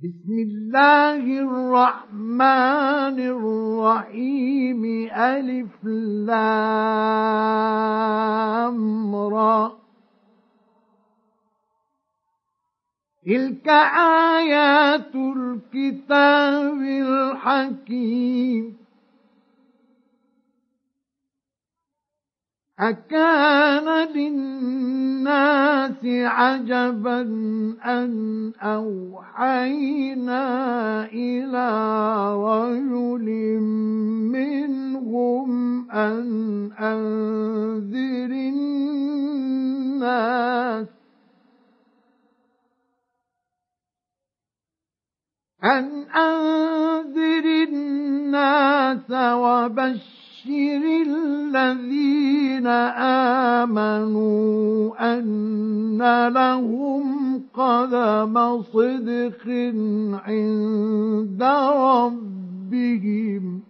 بسم الله الرحمن الرحيم ألف لام را تلك آيات الكتاب الحكيم أكان للناس عجبا أن أوحينا إلى رجل منهم أن أنذر الناس وبشر الذين آمنوا أن لهم قدم صدق عند ربهم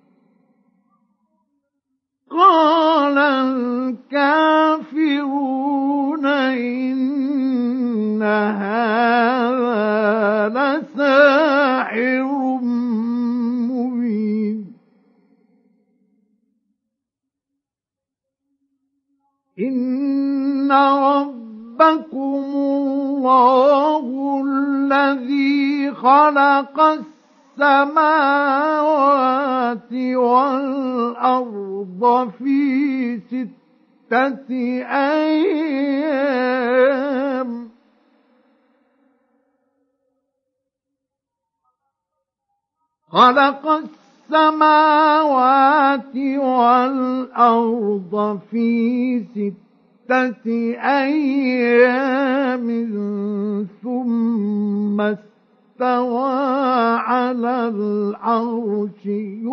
قال الكافرون إن هذا لساحر مبين إن ربكم الله الذي خلق السماوات والأرض في 6 أيام خلق السماوات والأرض في 6 أيام ثم استوى على العرش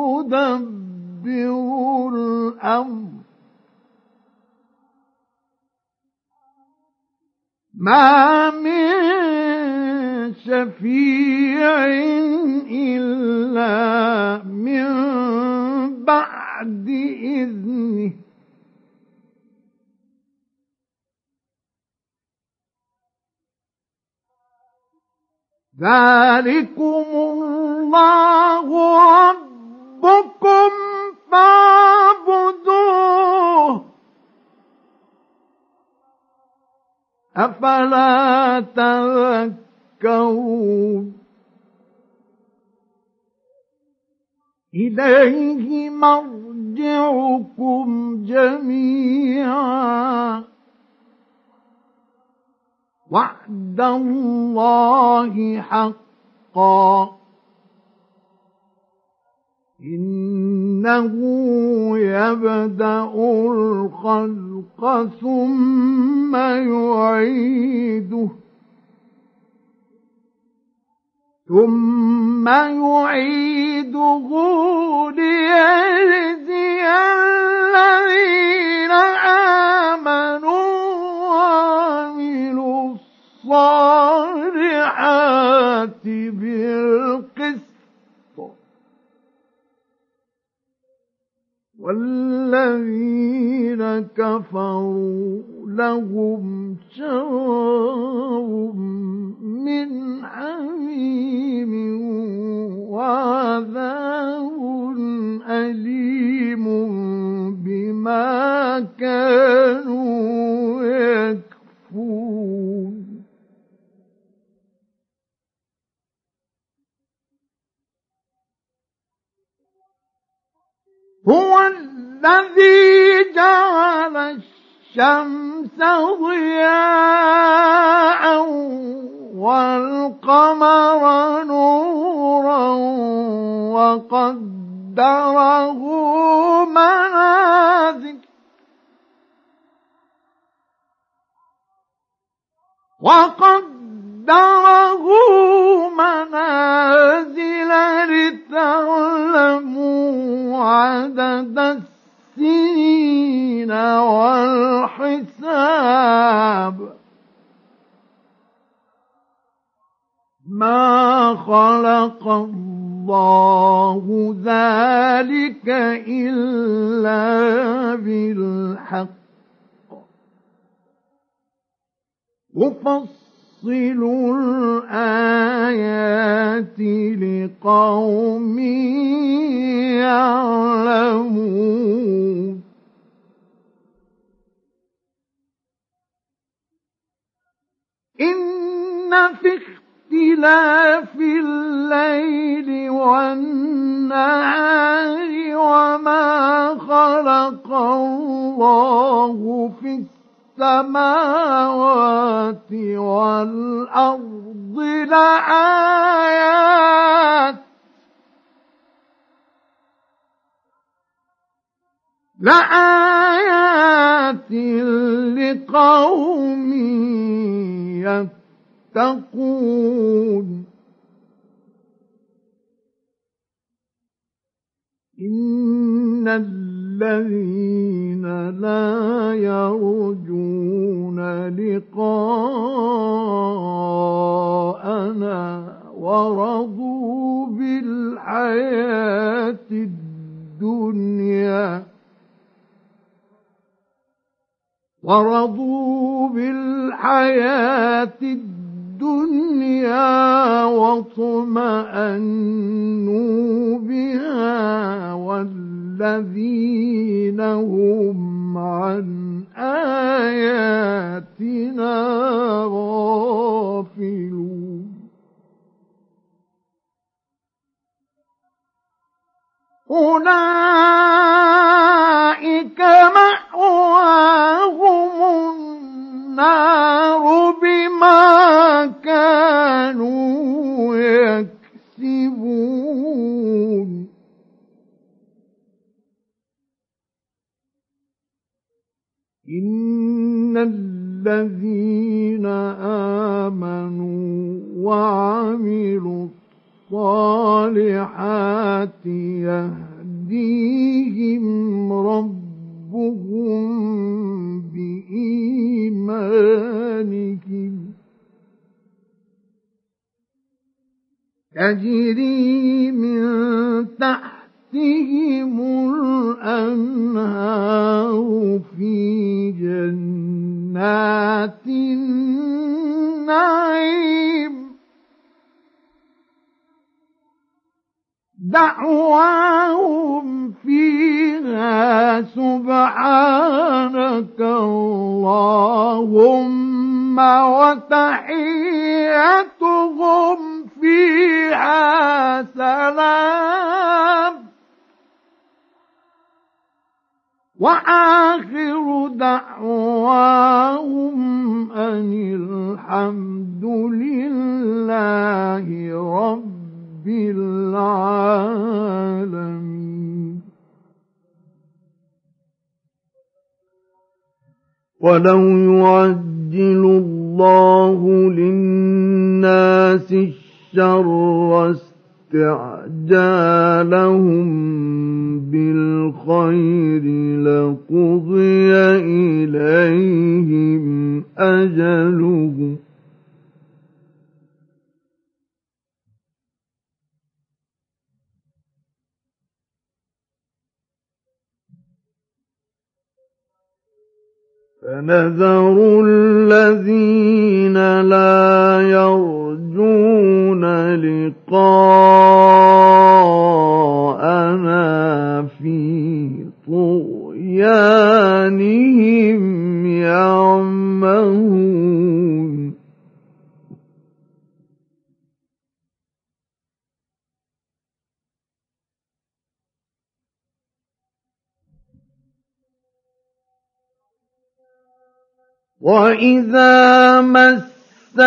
يدبر الأمر ما من شفيع إلا من بعد إذنه ذلكم الله ربكم فاعبدوه أفلا تذكرون إليه مرجعكم جميعا وعد الله حقا إنه يبدأ الخلق ثم يعيده ليجزي الذين آمنوا وعملوا الصالحات بالقسط والذين كفروا لهم شراب من حميم وعذاب أليم بما كانوا يكفرون هو الذي جعل الشمس ضياء والقمر نورا وقدره منازل لتعلموا عدد السنين والحساب ما خلق الله ذلك إلا بالحق يفصل الآيات في اختلاف الليل والنهار وما خلق الله في السماوات والأرض لآيات لقوم يتقون إن الذين لا يرجون لقاءنا ورضوا بالحياة الدنيا واطمأنوا بها والذين هم عن آياتنا غافلون أولئك مأواهم النار بما كانوا يكسبون إن الذين آمنوا وعملوا الصالحات يهديهم ربهم بإيمانهم تجري من تحتهم الأنهار في جنات النعيم دعواهم فيها سبحانك اللهم وتحيتهم فيها سلام وآخر دعواهم أن الحمد لله رب العالمين ولو يعجل الله للناس الشر استعجالهم بالخير لقضي إليهم أجلهم فنذر الذين لا يرجون لقاءنا في طغيانهم يعمهون وَإِذَا مَسَّ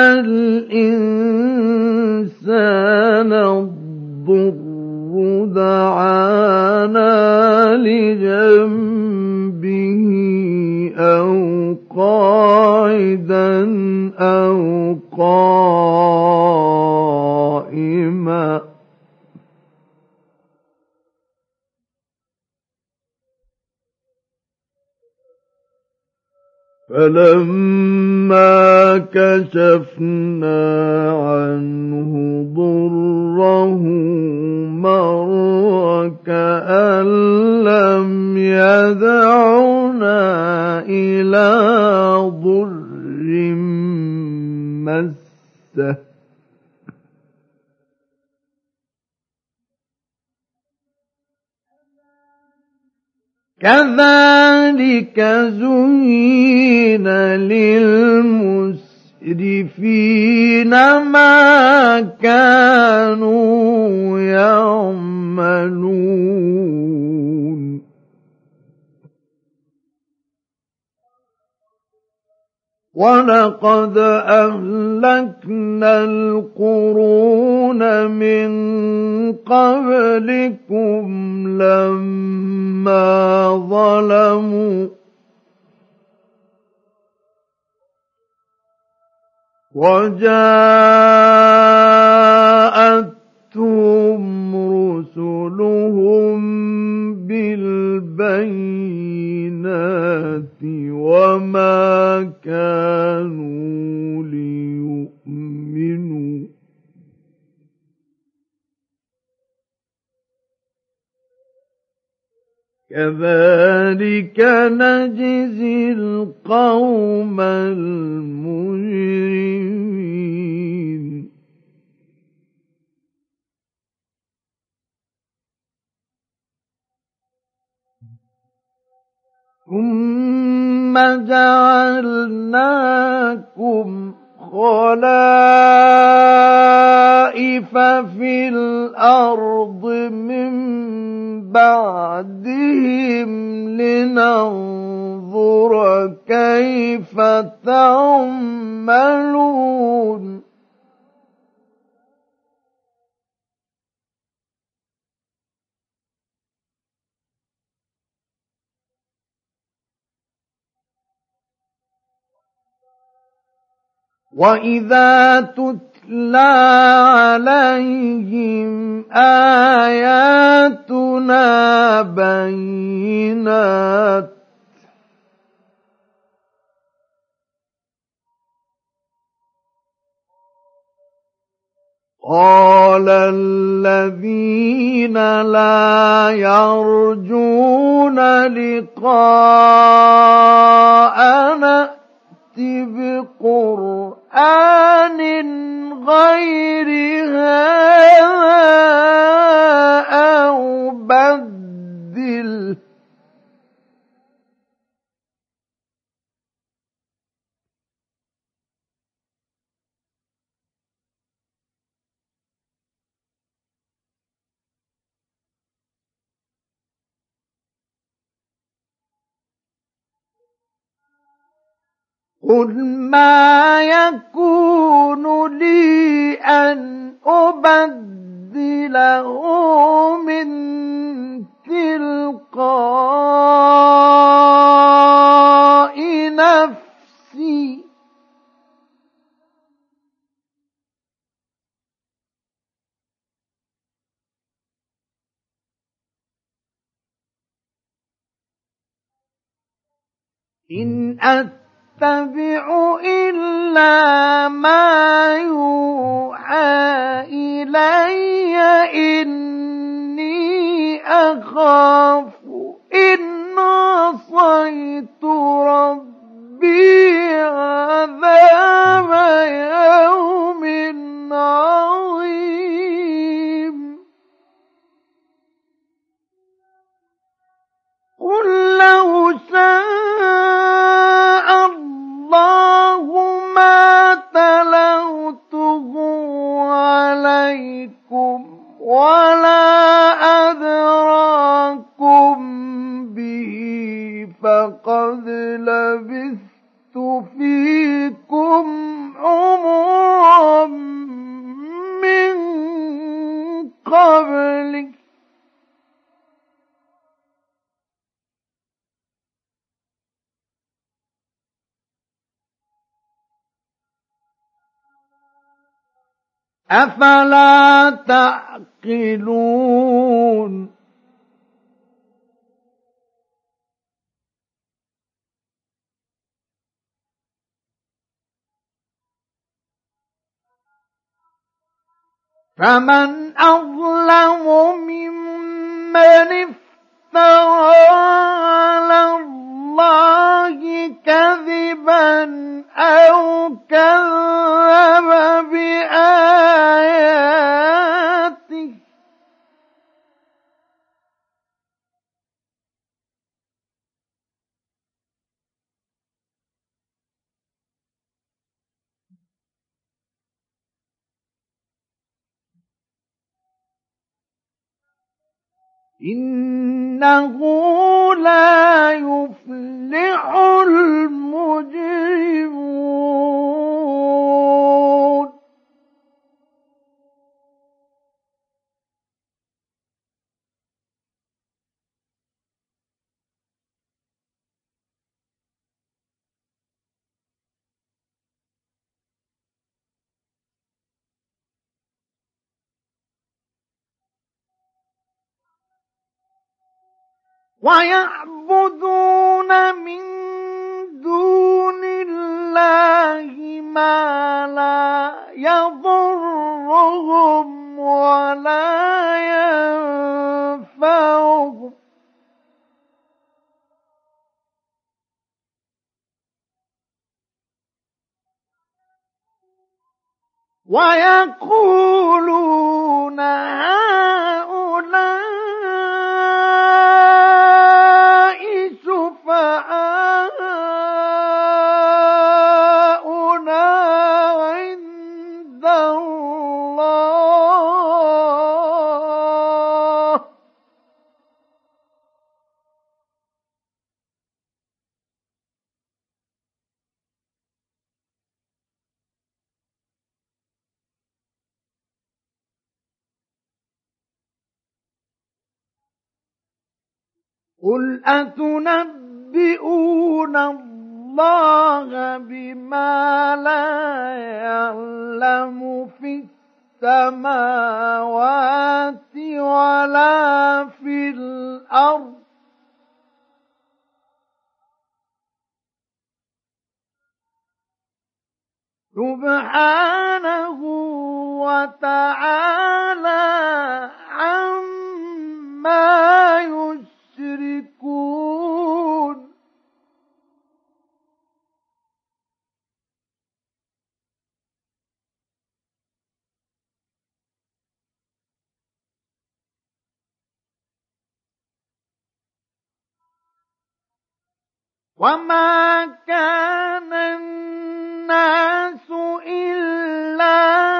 الْإِنسَانَ الضُّرُّ دَعَانَا لِجَنبِهِ أَوْ قَاعِدًا أَوْ قَائِمًا فَلَمَّا كَشَفْنَا عَنْهُ ضُرَّهُ مَرَّ كَأَن لَّمْ يَدْعُنَا إِلَىٰ ضُرٍّ مَّسَّهُ كَذَٰلِكَ زُيِّنَ لِلْمُسْرِفِينَ مُسْرِفِينَ مَا كَانُوا يَعْمَلُونَ وَلَقَدْ أَهْلَكْنَا الْقُرُونَ مِن قَبْلِكُمْ لَمَّا ظَلَمُوا وَجَاءَتْهُمْ رُسُلُهُم بِالْبَيِّنَاتِ وَمَا كَانُوا لِيُؤْمِنُوا كَذَلِكَ نَجْزِي الْقَوْمَ الْمُجْرِمِينَ ثُمَّ جَعَلْنَاكُمْ خَلَائِفَ فِي الْأَرْضِ مِن بَعْدِهِمْ لِنَنظُرَ كَيْفَ تَعْمَلُونَ وَإِذَا تُتْلَىٰ عَلَيْهِمْ آيَاتُنَا بَيِّنَاتٍ قَالَ الَّذِينَ لَا يَرْجُونَ لِقَاءَنَا بِقُرْآنٍ غَيْرِ هَٰذَا أَوْ بَدِّلْهُ قُلْ مَا يَكُونُ لِي أَنْ أُبَدِّلَهُ مِنْ تِلْقَاءِ نَفْسِي إِنْ أَتَّبِعُ إِلَّا مَا يُوحَىٰ إِلَيَّ إِنِّي أَخَافُ إِنْ عَصَيْتُ رَبِّي عَذَابَ يَوْمٍ عَظِيمٍ قُل لَّوْ شَاءَ اللَّهُ مَا تَلَوْتُهُ عَلَيْكُمْ وَلَا أَدْرَاكُم بِهِ فَقَدْ لَبِثْتُ فِيكُمْ عُمُرًا مِّن قَبْلِهِ أَفَلَا تَعْقِلُونَ فَمَنْ أَظْلَمُ مِمَّنِ افْتَرَىٰ عَلَى اللَّهِ كَذِبًا أَوْ كَذَّبَ بِآيَاتِهِ إنه لا يفلح المجرمون. ويعبدون من دون الله ما لا يضرهم ولا ينفعهم ويقولون هؤلاء شفعاؤنا عند الله قل أتنبئون الله بما لا يعلم في السماوات ولا في الأرض سبحانه وتعالى عما يشركون. وما كان الناس إلا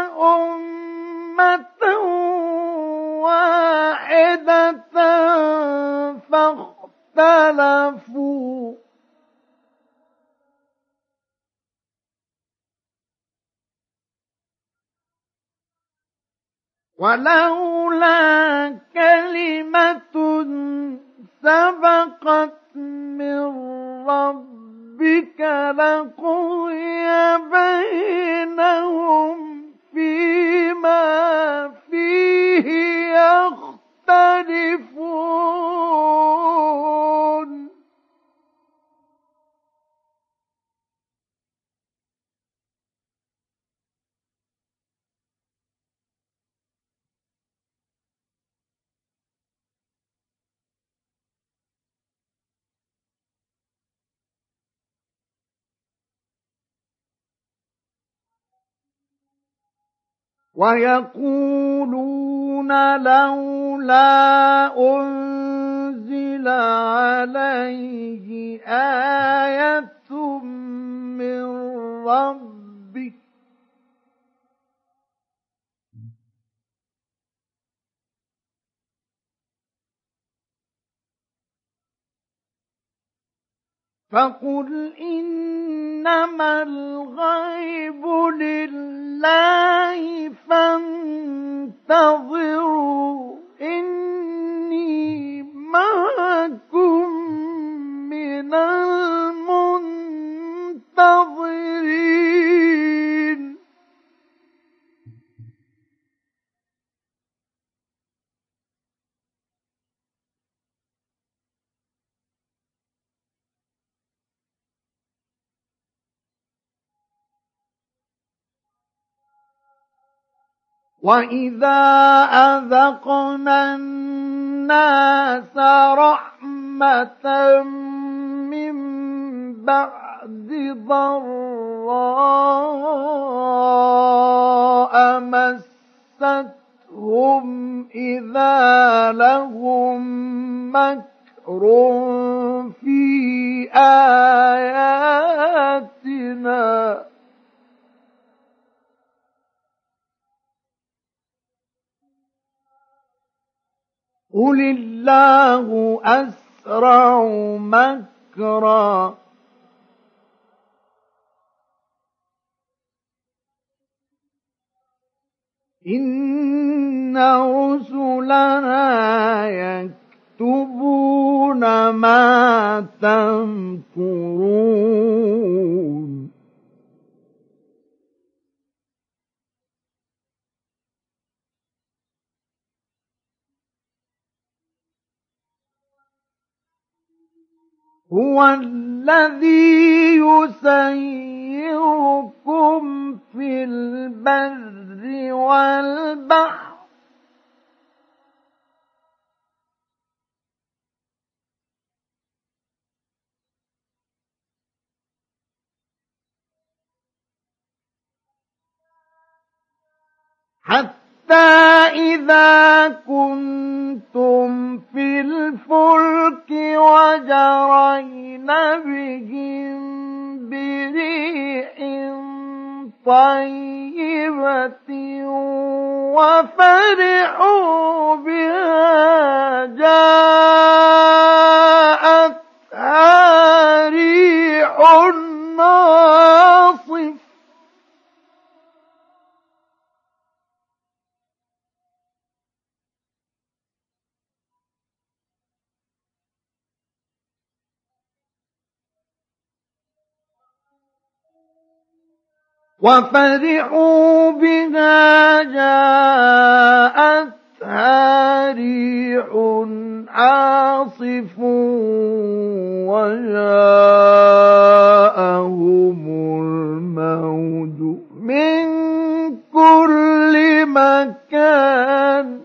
أمة واحدة فاختلفوا ولولا كلمة سبقت من ربك لقضي بينهم فيما فيه يختلفون. ويقولون لولا أنزل عليه آية من ربه فقل إنما الغيب لله فانتظروا إني معكم من المنتظرين. وَإِذَا أَذَقْنَا النَّاسَ رَحْمَةً مِّن بَعْدِ ضَرَّاءَ مَسَّتْهُمْ إِذَا لَهُم مَّكْرٌ فِي آيَاتِنَا قل الله أسرع مكرا إن رسلنا يكتبون ما تمكرون هو الذي يسيركم في البر والبحر حتى إذا كنتم في الفلك وجرين بهم بريح طيبة وفرحوا بها جاءتها ريح عاصف وفرحوا بها جاءتها ريح عاصف وجاءهم الموج من كل مكان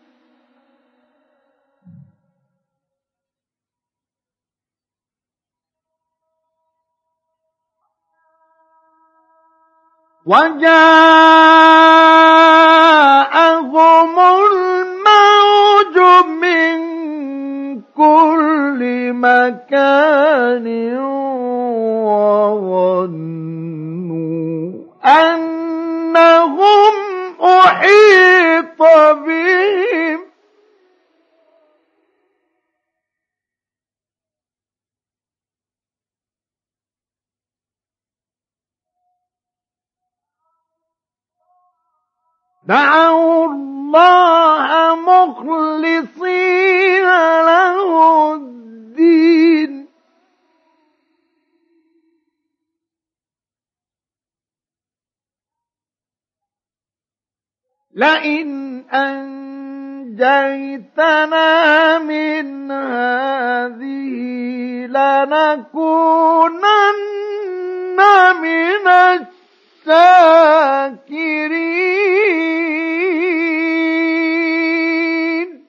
وجاءهم الموج من كل مكان وظنوا أنهم أحيط بهم دعوا الله مخلصين له الدين لئن أنجيتنا من هذه لنكونن من الشاكرين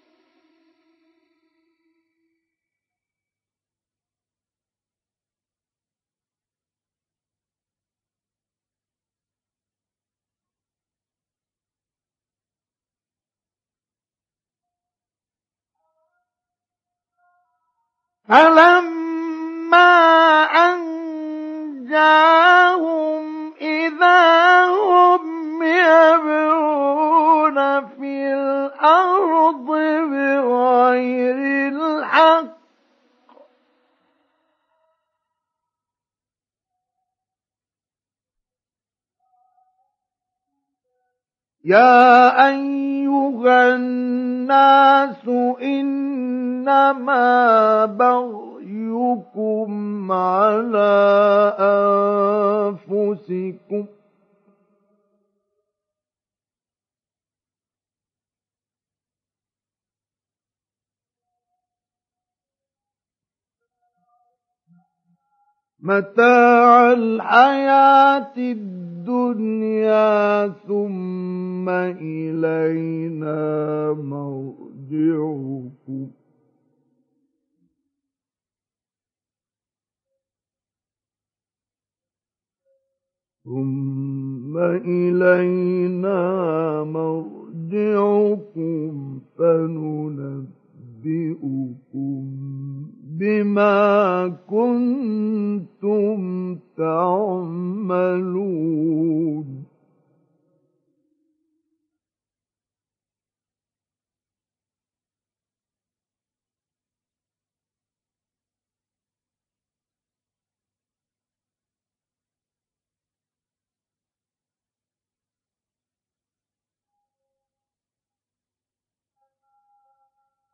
فلما أنجاهم إذا هم يبغون في الأرض بغير الحق يا أيها الناس إنما بغيكم على أنفسكم متاع الحياة الدنيا ثم إلينا مرجعكم فننبئكم بما كنتم تعملون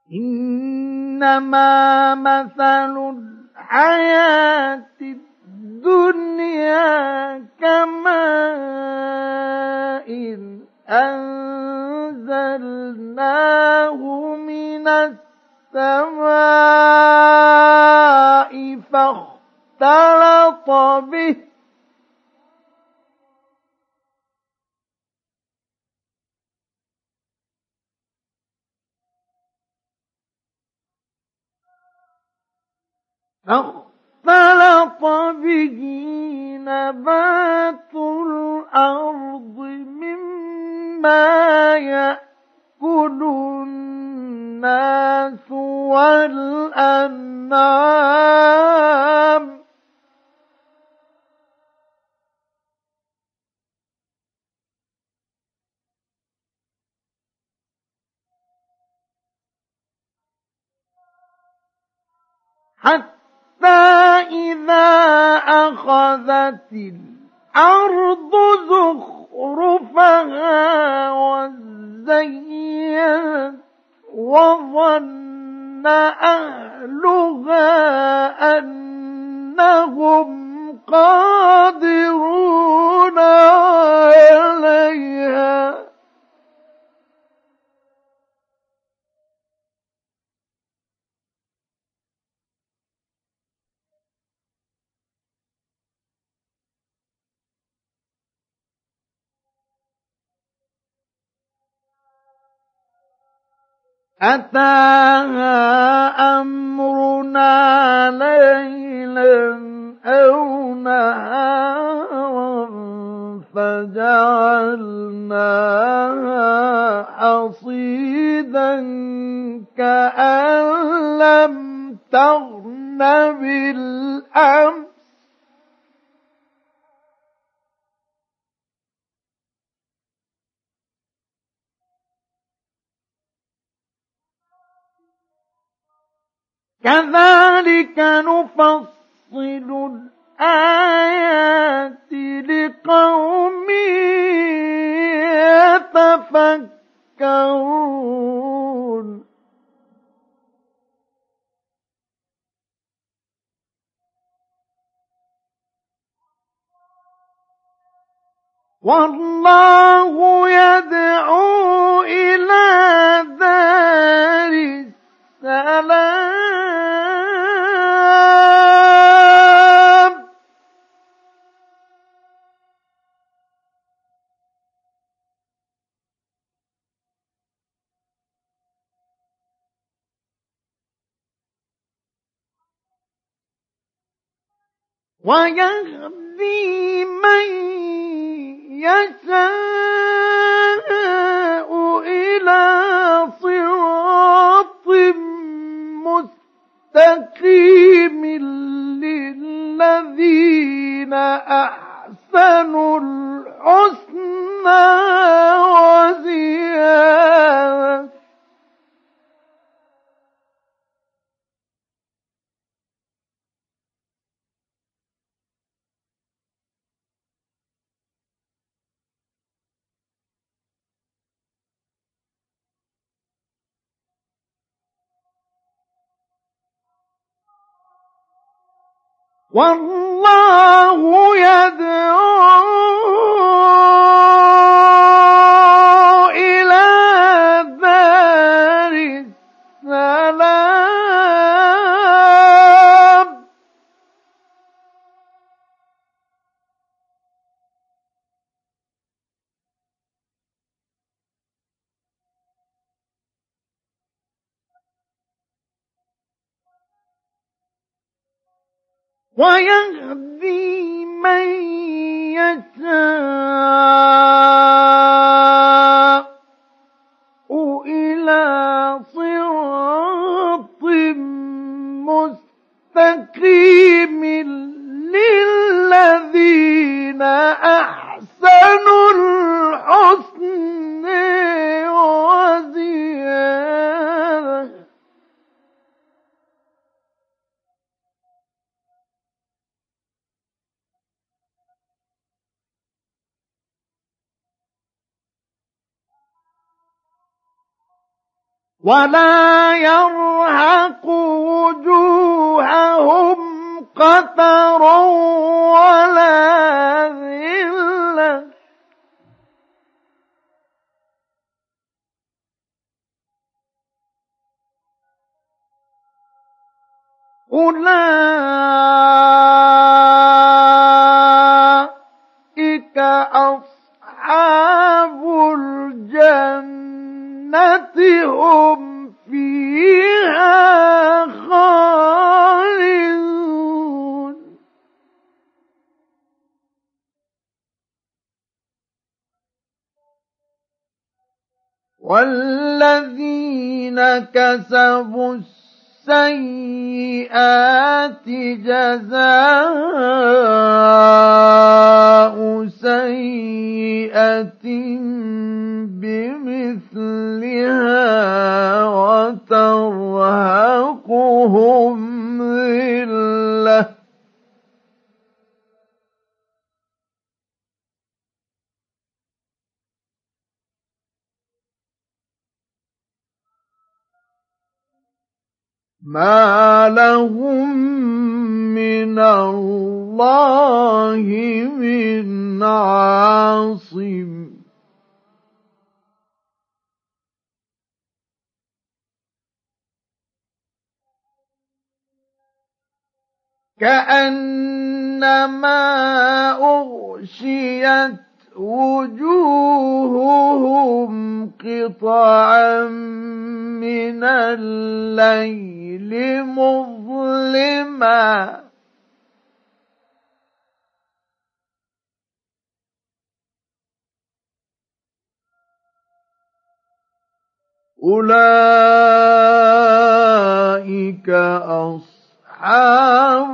إنما مثل الحياة الدنيا كماء أنزلناه من السماء فاختلط به نبات الأرض مما يأكل الناس والأنعام حتى إذا أخذت الأرض زخرفها وزينت وظن أهلها أنهم قادرون عليها أتاها أمرنا ليلا أو نهارا فجعلناها حصيدا كأن لم تغن بالأمس كذلك نفصل الآيات لقوم يتفكرون والله يدعو إلى دار السلام ويهدي من يشاء إلى صراط مستقيم للذين أحسنوا الحسنى وزيادة والله يدعو إلى دار السلام ويهدي من يشاء إلى صراط مستقيم للذين أحسنوا الحسن وزيادة ولا يرهق وجوههم قتر ولا ذلة أولئك أصحاب الجنة هم فيها خالدون والذين كسبوا السيئات جزاء سيئة بمثلها وترهقهم ذلة ما لهم من الله من عاصم كأنما أغشيت وجوههم قطعا من الليل مظلما أولئك أصحاب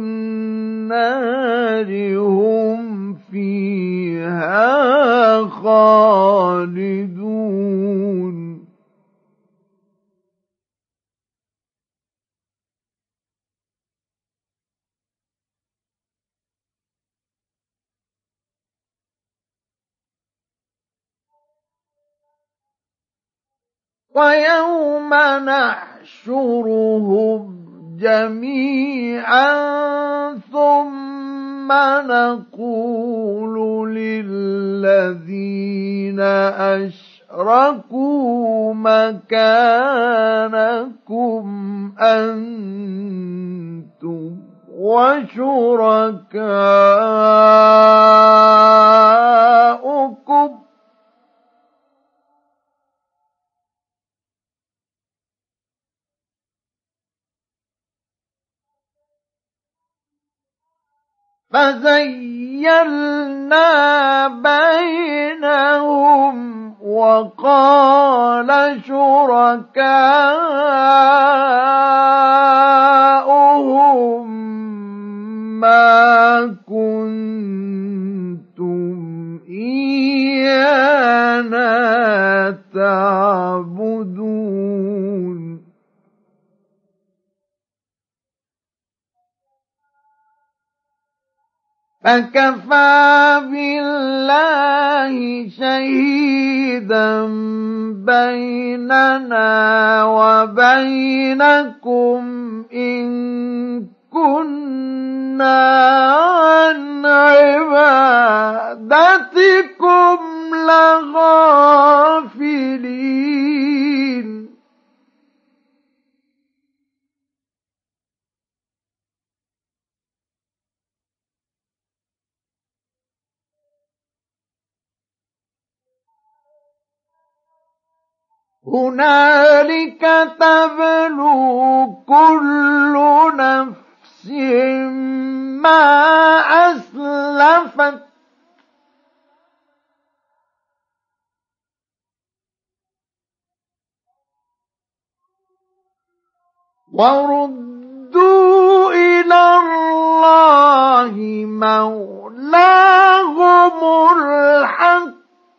النار هم فيها خالدون ويوم نحشرهم جميعا ثم نقول للذين أشركوا مكانكم أنتم وشركاؤكم فزيّلنا بينهم وقال شركاؤهم ما كنتم إيانا تعبدون فكفى بالله شهيدا بيننا وبينكم إن كنا عن عبادتكم لغافلين هنالك تبلو كل نفس ما أسلفت وردوا إلى الله مولاهم الحق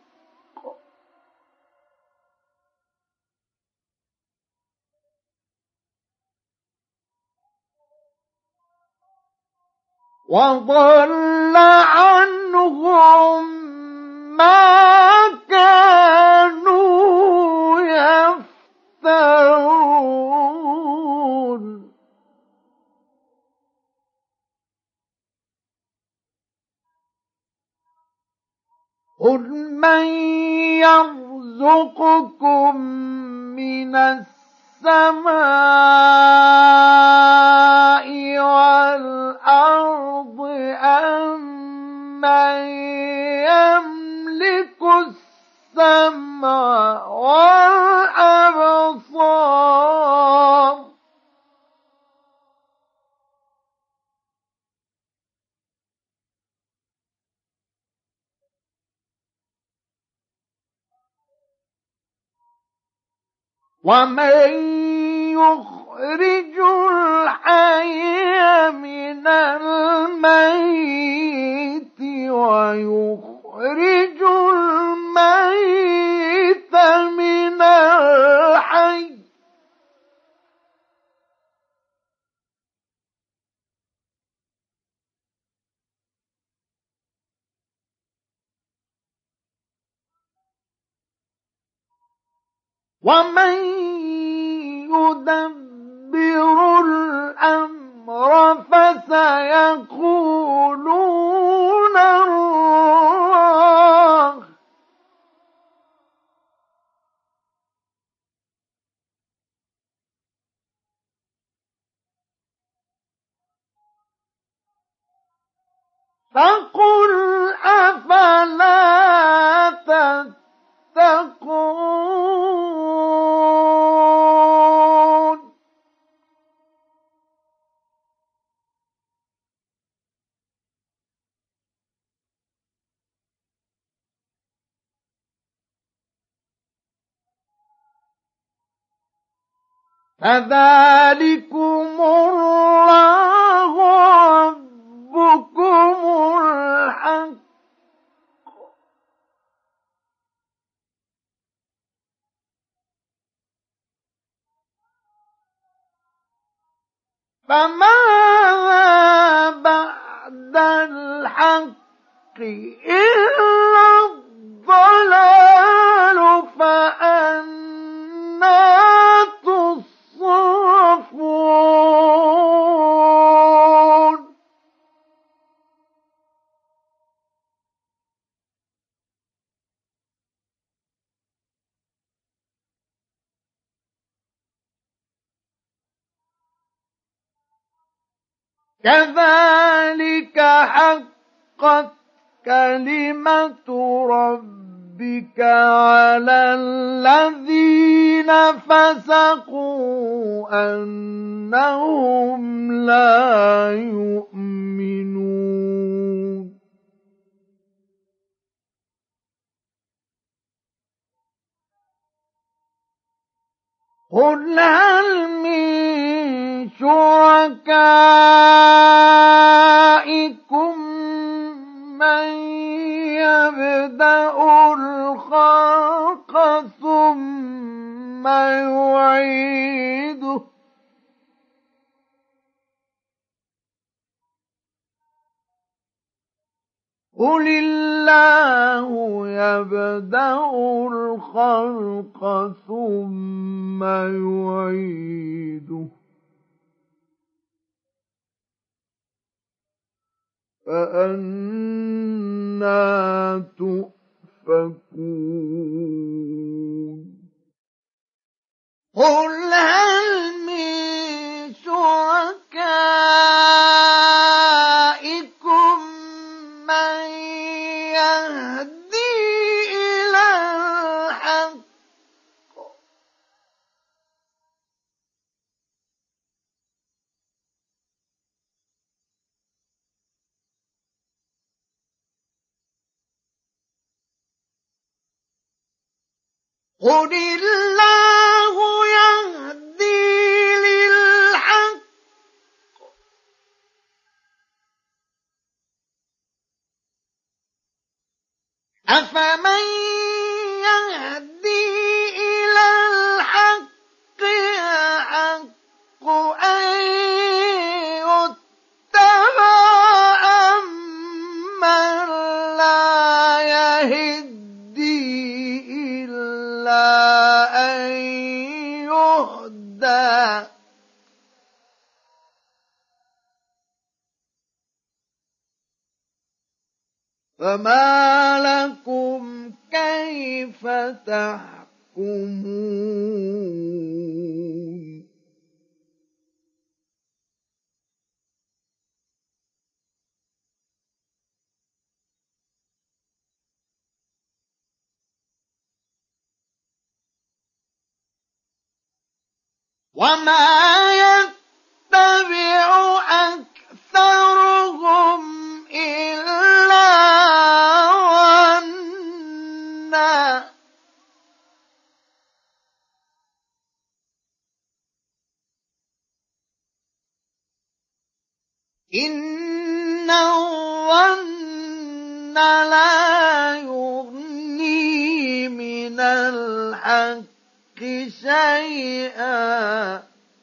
وضل عنهم ما كانوا يفترون يرزقكم من السماء والأرض أمن يملك السمع والأبصار ومن يخرج الحي من الميت ويخرج الميت من الحي ومن يدبر الأمر فسيقولون الله فقل أفلا تتقون فذلكم الله ربكم الحق فماذا بعد الحق إلا الضلال فأنى تصرفون كذلك حقت كلمة ربك على الذين فسقوا أنهم لا يؤمنون قل هل من شركائكم من يبدأ الخلق ثم يعيده قل الله يبدأ الخلق ثم يعيده فأنى تؤفكون قل هل من شركائكم من يهدي إلى الحق قل الله يهدي للحق أفمن يهدي إلى الحق أحق أن يتبع أمن لا يهدي إلا أن يهدى فما لكم كيف تحكمون وما يتبع أكثرهم إلا ظنا إن الظن لا يغني من الحق شيئا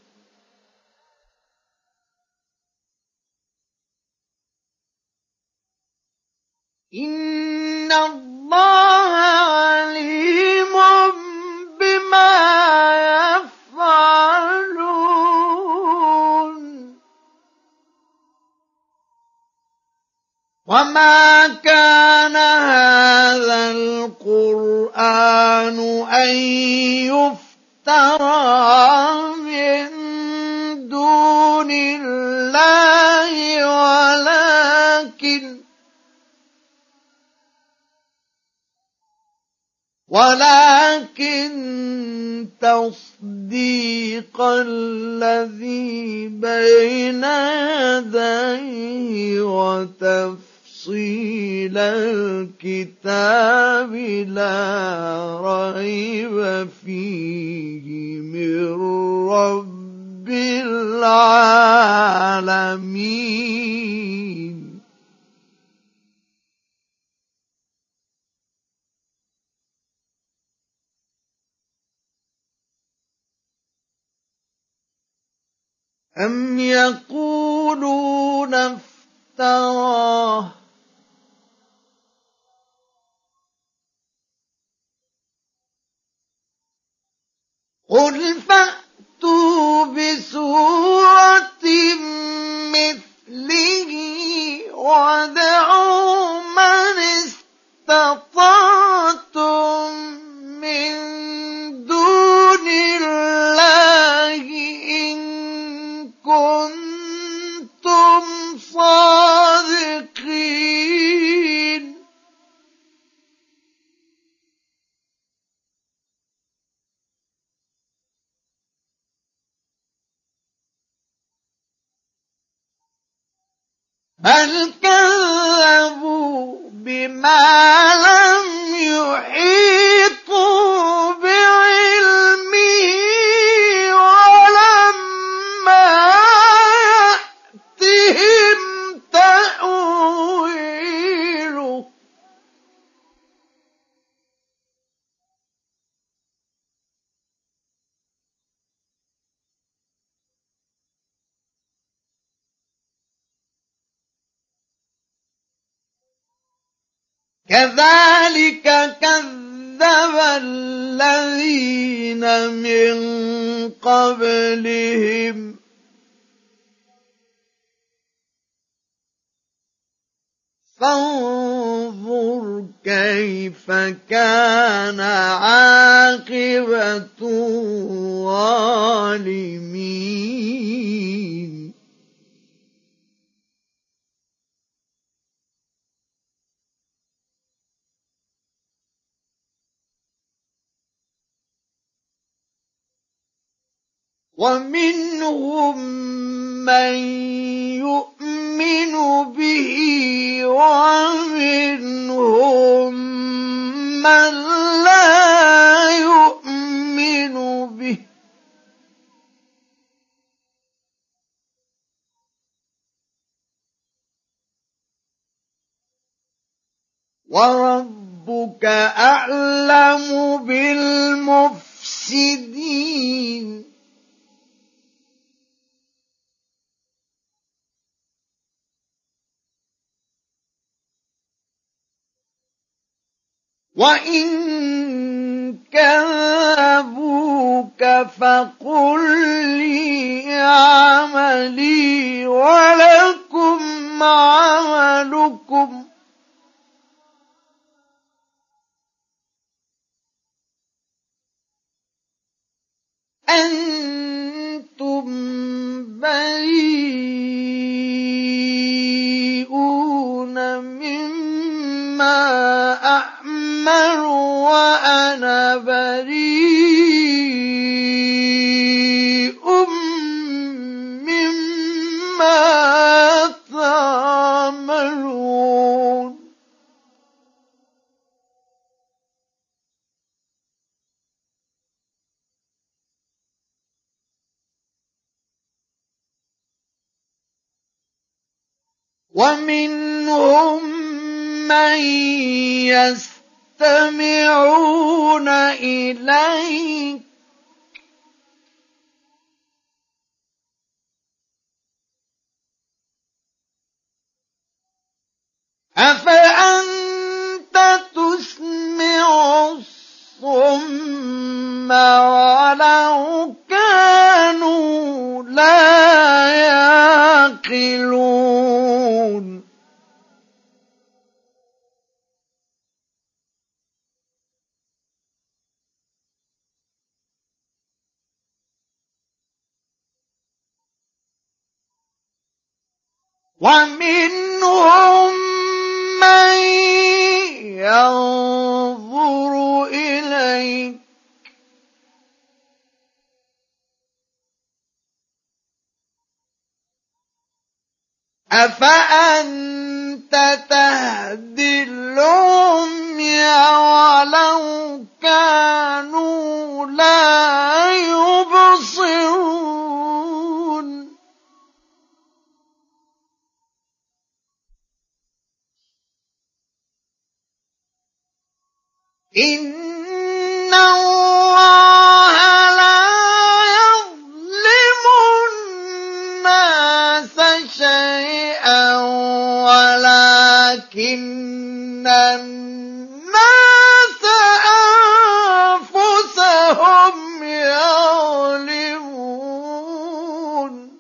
إن الله عليم بما يفعلون وما كان هذا القرآن أن يفترى من دون الله ولكن تصديق الذي بين يديه وتفصيل الكتاب لا ريب فيه من رب العالمين أم يقولون افتراه قل فأتوا بسورة مثله وادعوا من استطعتم من دون الله إن كنتم صادقين بل كذبوا بما لم يحيطوا بعلمه ولما يأتهم تأويله كذلك كذب الذين من قبلهم فانظر كيف كان عاقبة الظالمين ومنهم من يؤمن به ومنهم من لا يؤمن به وربك أعلم بالمفسدين وإن كذبوك فقل لي عملي ولكم عملكم أنتم بريئون مما أعمل وأنا بريء مما تعملون ومنهم من يستمعون إليك أفأنت تسمع الصم ولو كانوا لا يعقلون ومنهم من ينظر إليك أفأنت تهدي العمي ولو كانوا لا يبصرون إن الله لا يظلم الناس شيئا ولكن الناس أنفسهم يظلمون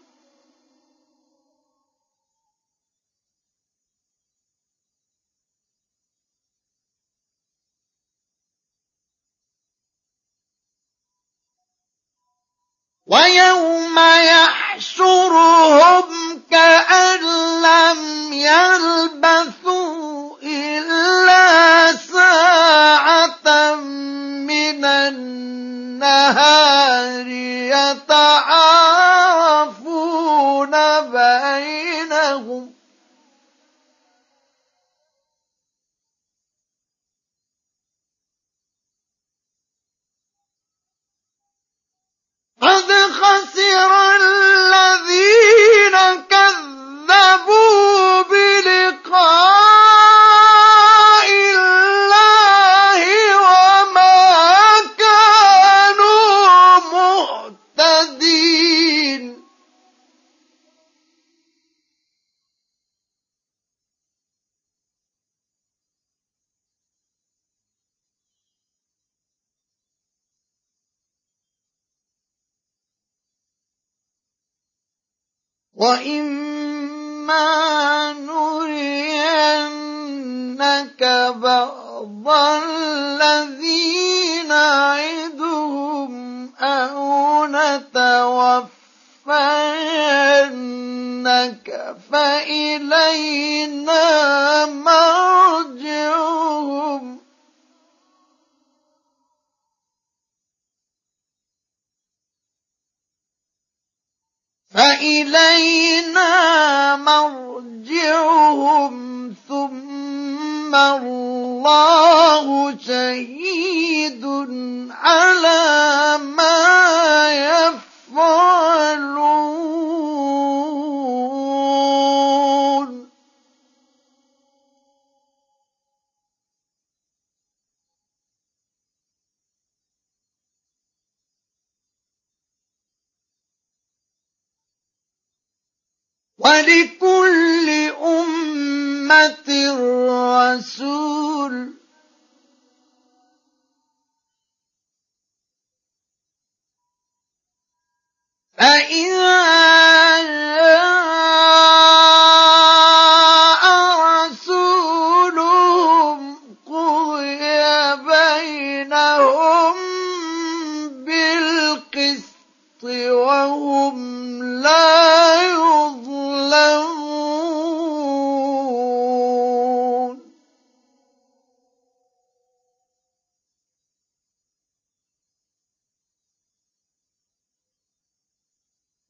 ويوم يحشرهم كأن لم يلبثوا إلا ساعة من النهار يتعارفون بينهم قد خسر الذين كذبوا بلقاء الله وما كانوا مهتدين وإما نرينك بعض الذي نعدهم أو نتوفينك فإلينا مرجعهم ثم الله شهيد على ما يفعلون ولكل أمة رسول فإذا جاء رسولهم قضي بينهم بالقسط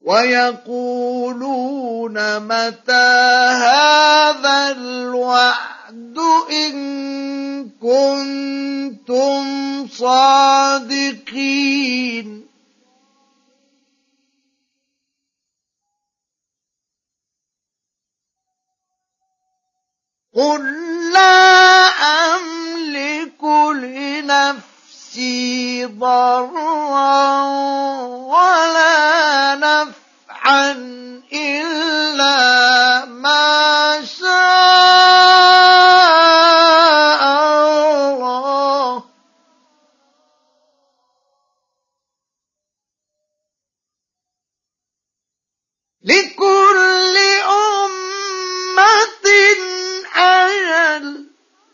ويقولون متى هذا الوعد إن كنتم صادقين قل لا أملك لنفسي ضرا ولا نفعا إلا ما شاء الله لكل أمة أجل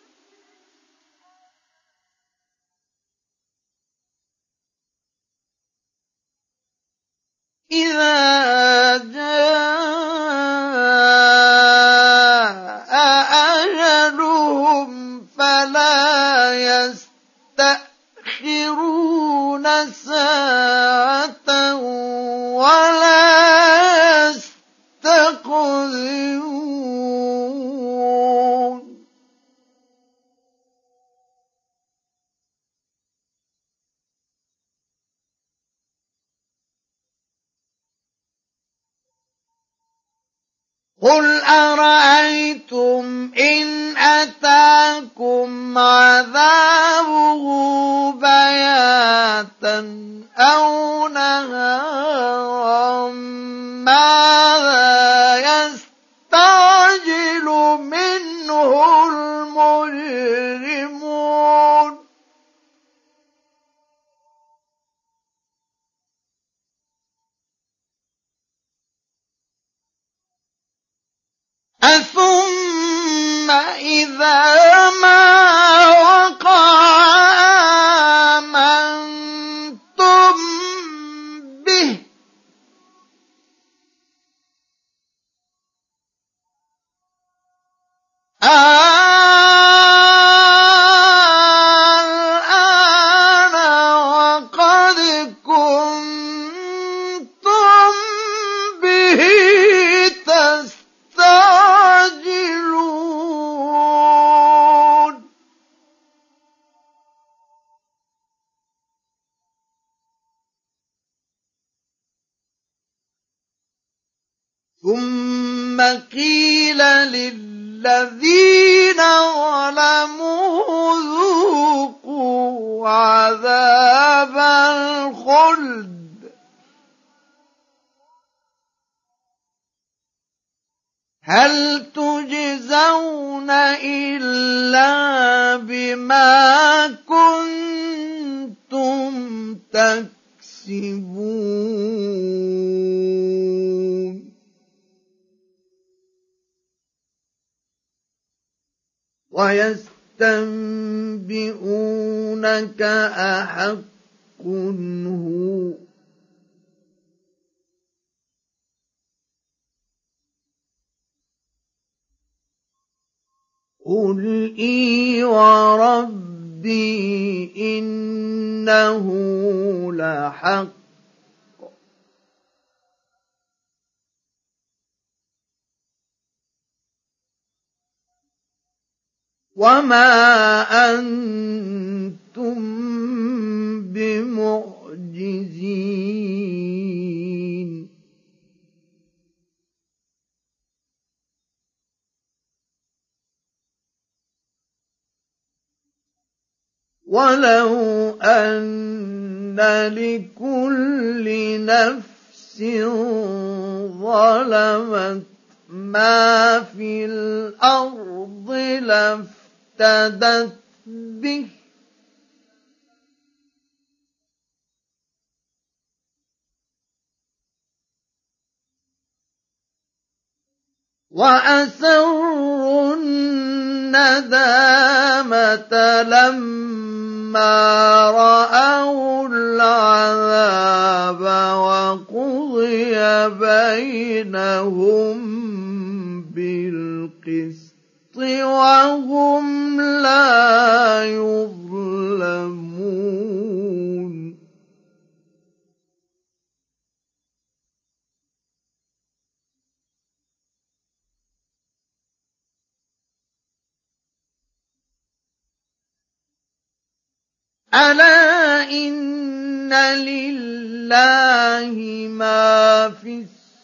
إذا جاء أجلهم فلا يستأخرون ساعة ولا يستقدمون قل أرأيتم إن أتاكم عذابه بياتا أو نهارا ماذا يستعجل منه المجرمون أثم إذا ما وقع آمنتم به الآن وقد كنتم به تستعجلون ثم قيل للذين ظلموا ذوقوا عذاب الخلد هل تجزون إلا بما كنتم تكسبون ويستنبئونك أحق هو قل إي وربي إنه لحق وما أنتم بمعجزين ولو أن لكل نفس ظلمت ما في الأرض لافتدت به وأسروا الندامة لما رأوا العذاب وقضي بينهم بالقسط وهم لا يظلمون ألا إن لله ما في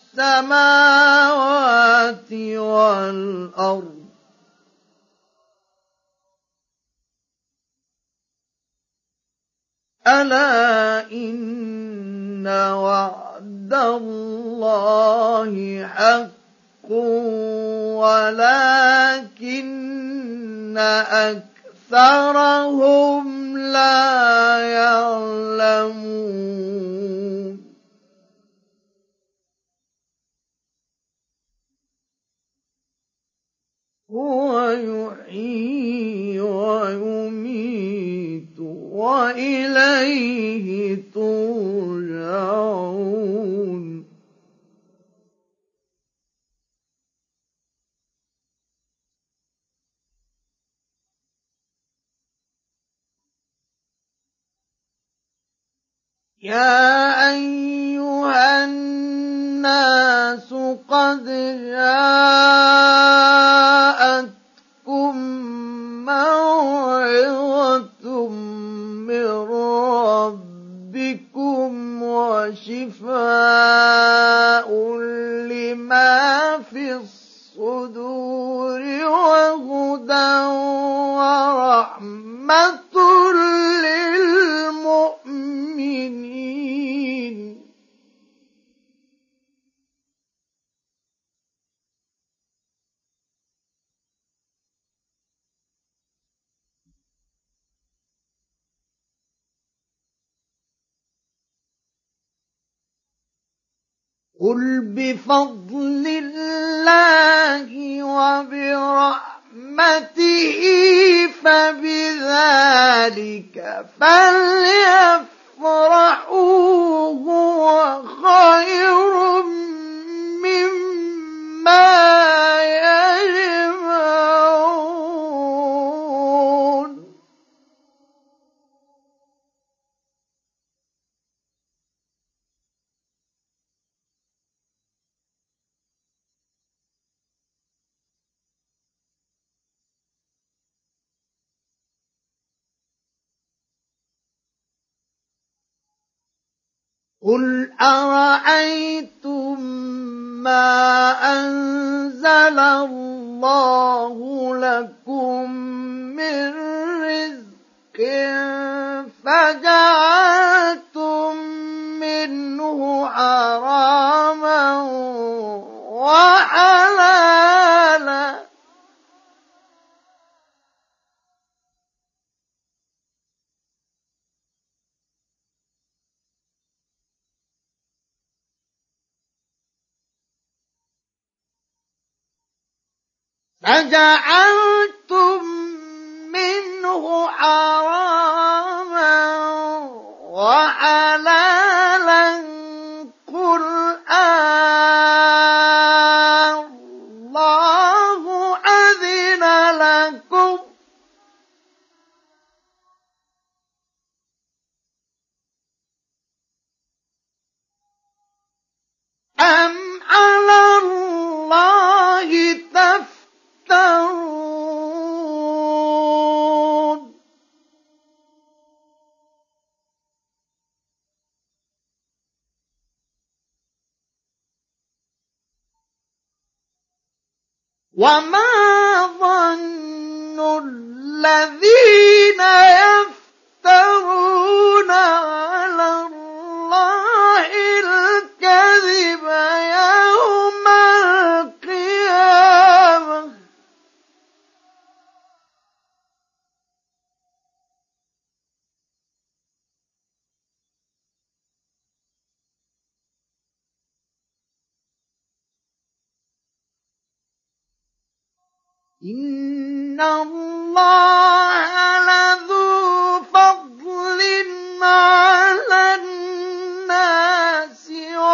السماوات والأرض ألا إن وعد الله حق ولكن أكثرهم لا يعلمون هو يحيي ويميت وإليه ترجعون يا أيها الناس قد جاءتكم موعظة من ربكم وشفاء لما في الصدور وهدى ورحمة للمؤمنين قل بفضل الله وبرحمته فبذلك فليفرحوا هو خير مما يجمعون قل أرأيتم ما أنزل الله لكم من رزق فجعلتم منه حراما وحلالا فجعلتم منه حراما وحلالا قل الله أذن لكم أم على الله تفترون وما ظن الذين يفترون على الله الكذب يوم القيامة إن الله لذو فضل على الناس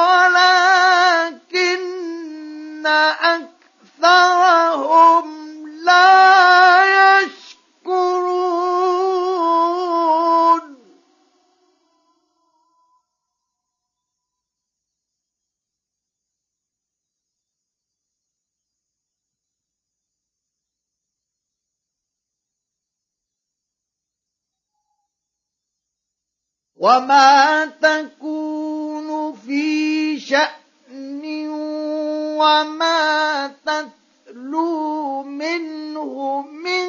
ولكن أكثرهم لا يشكرون وما تكون في شأن وما تتلو منه من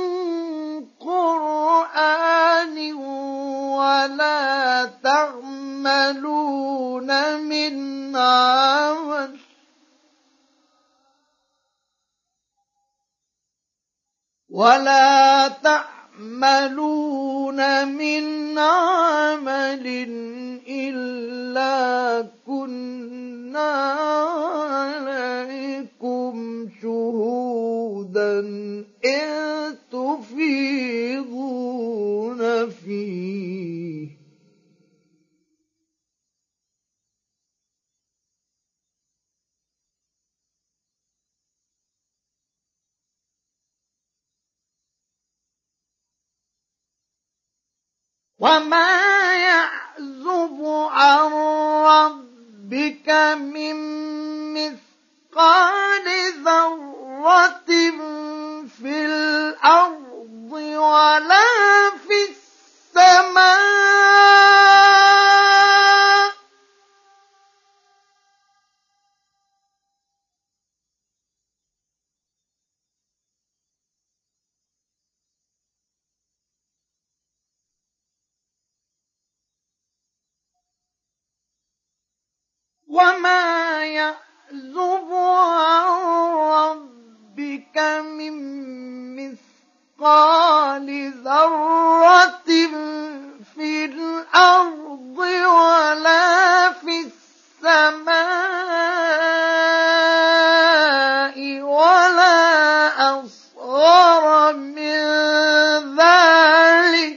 قرآن ولا تعملون من عمل إلا كنا عليكم شهودا إذ تفيضون فيه وما يعزب عن ربك من مثقال ذرة في الأرض ولا في السماء وما يعزب عن ربك من مثقال ذرة في الأرض ولا في السماء ولا أصغر من ذلك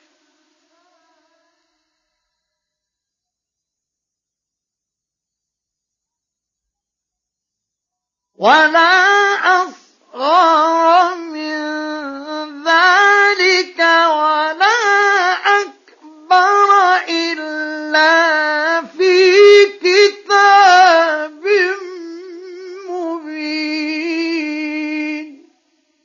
ولا أكبر إلا في كتاب مبين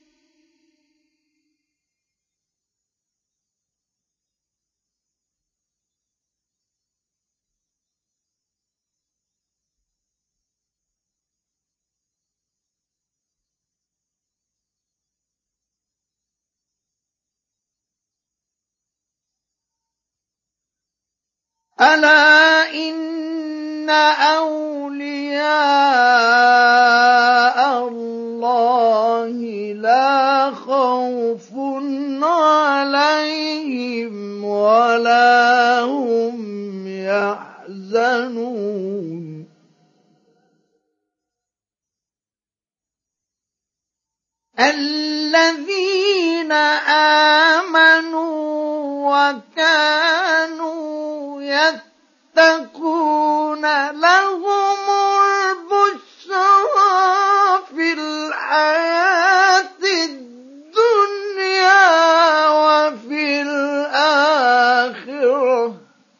ألا إن أولياء الله لا خوف عليهم ولا هم يحزنون الذين آمنوا وكانوا يتقون لهم البشرى في الحياة الدنيا وفي الآخرة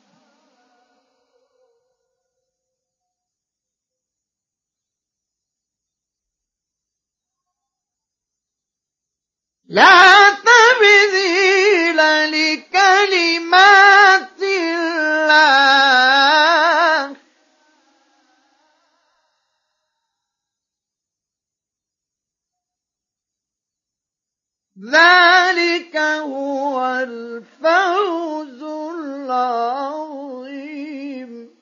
لا تبديل لكلمات الله ذلك هو الفوز العظيم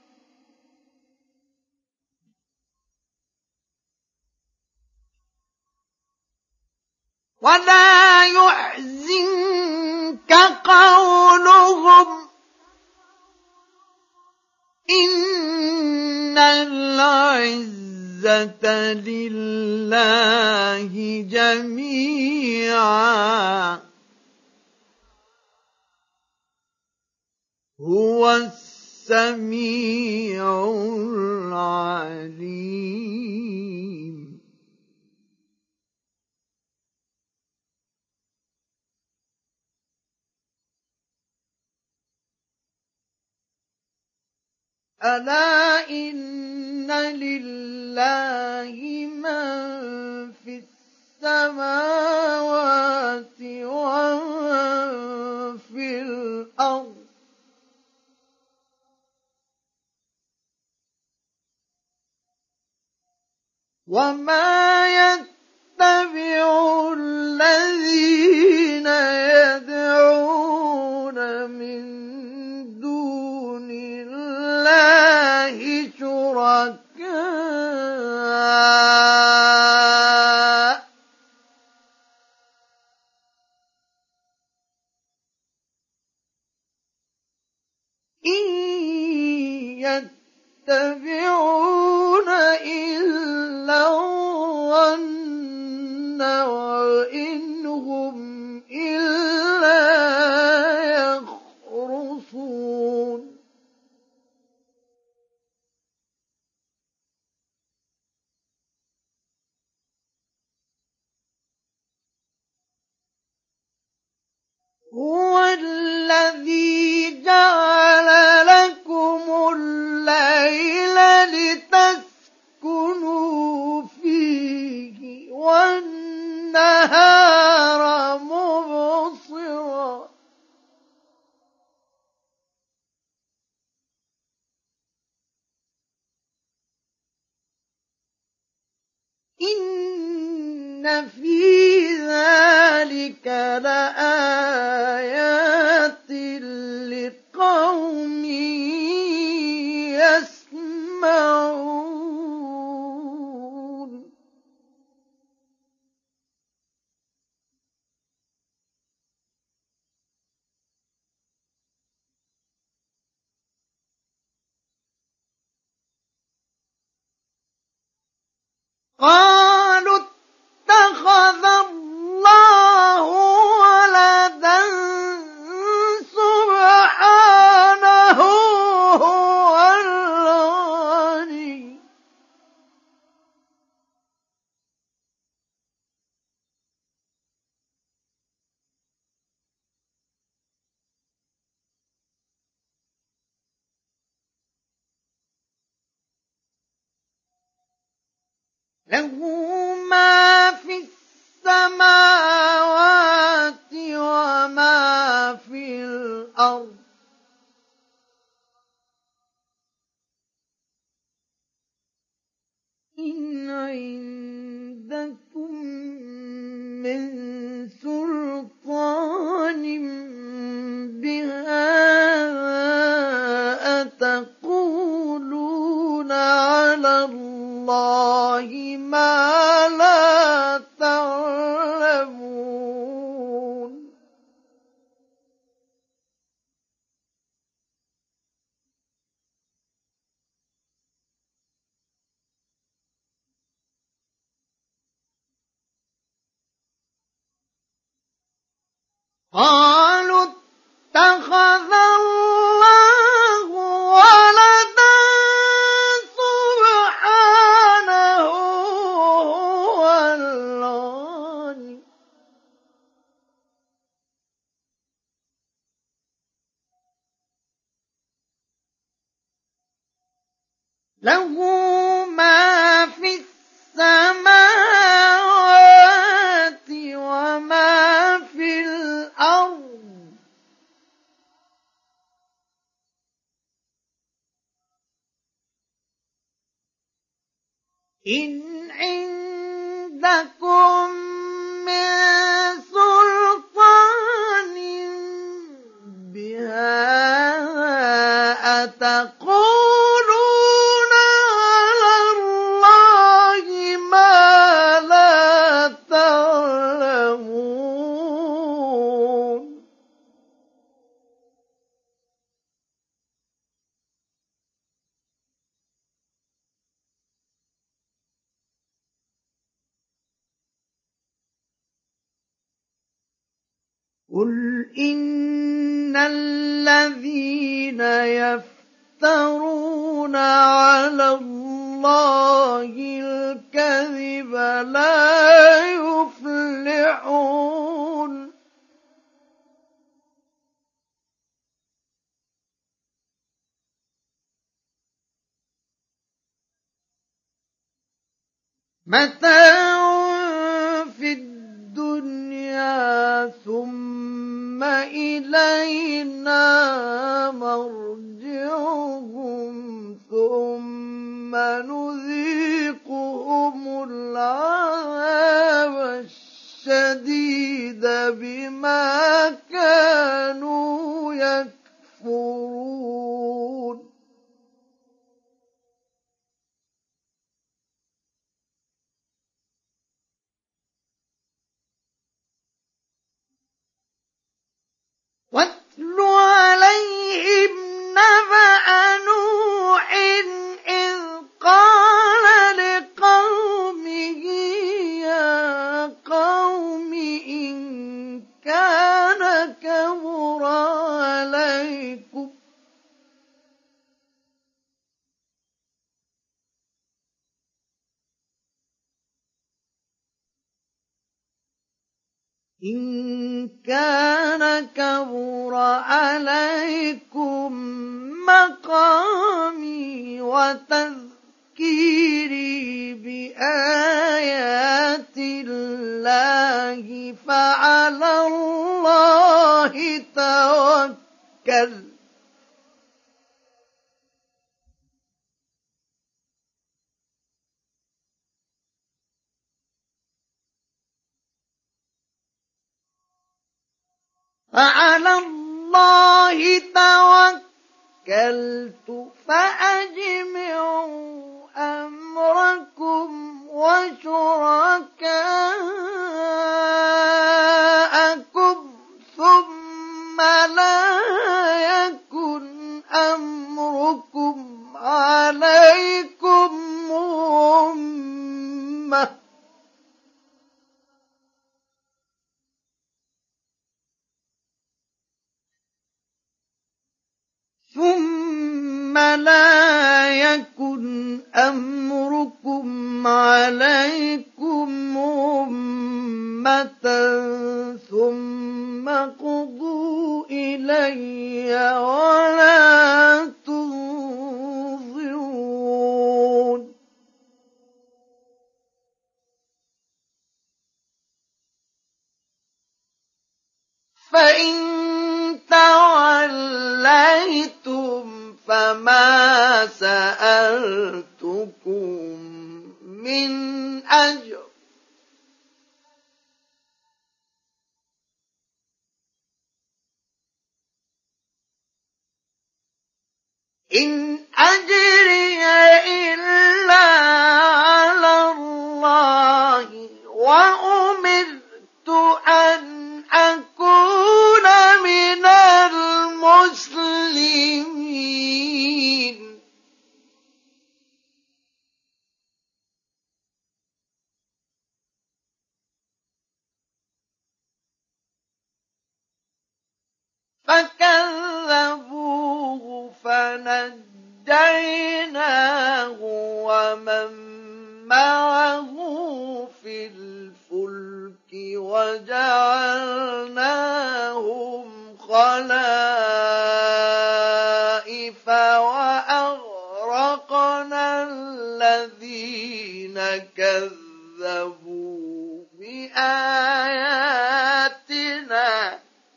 ولا يحزنك قولهم إن العزة لله جميعا هو السميع العليم ألا إن لله من في السماوات ومن في الأرض وما يتبع الذين يدعون من دون الله شركاء إن يتبعون إلا الظن وإن هم إلا يخرصون هو الذي جعل لكم الليل لتسكنوا فيه والنهار مبصرا إن في ذلك لآيات لقوم يسمعون قالوا اتخذ الله ولدا سبحانه هو الغني له ما في السماوات وما في الأرض إن عندكم من سلطان بهذا أتقولون على الله ما لا تعلمون قالوا اتخذ الله ولدا سبحانه هو الغني له ما في السماوات وما في الأرض إن عندكم من سلطان بهذا أتقولون على الله ما لا تعلمون قل إن الذين يفترون على الله الكذب لا يفلحون متاع في الدنيا ثم إلينا مرجعهم ثم نذيقهم إن كان كبر عليكم مقامي وتذكيري بآيات الله فعلى الله توكل فعلى الله توكلت فأجمعوا أمركم وشركاءكم ثم لا يكن أمركم عليكم غمة ثم لا يكن أمركم عليكم غمة ثم قضوا إلي ولا تنظرون فإن توليتم فما سألتكم من أجر إن أجري إلا على الله وأمرت أن أكون من المسلمين فكذبوه فنجيناه ومن معه في الفلك وجعلناهم خلائف وأغرقنا الذين كذبوا بآياتنا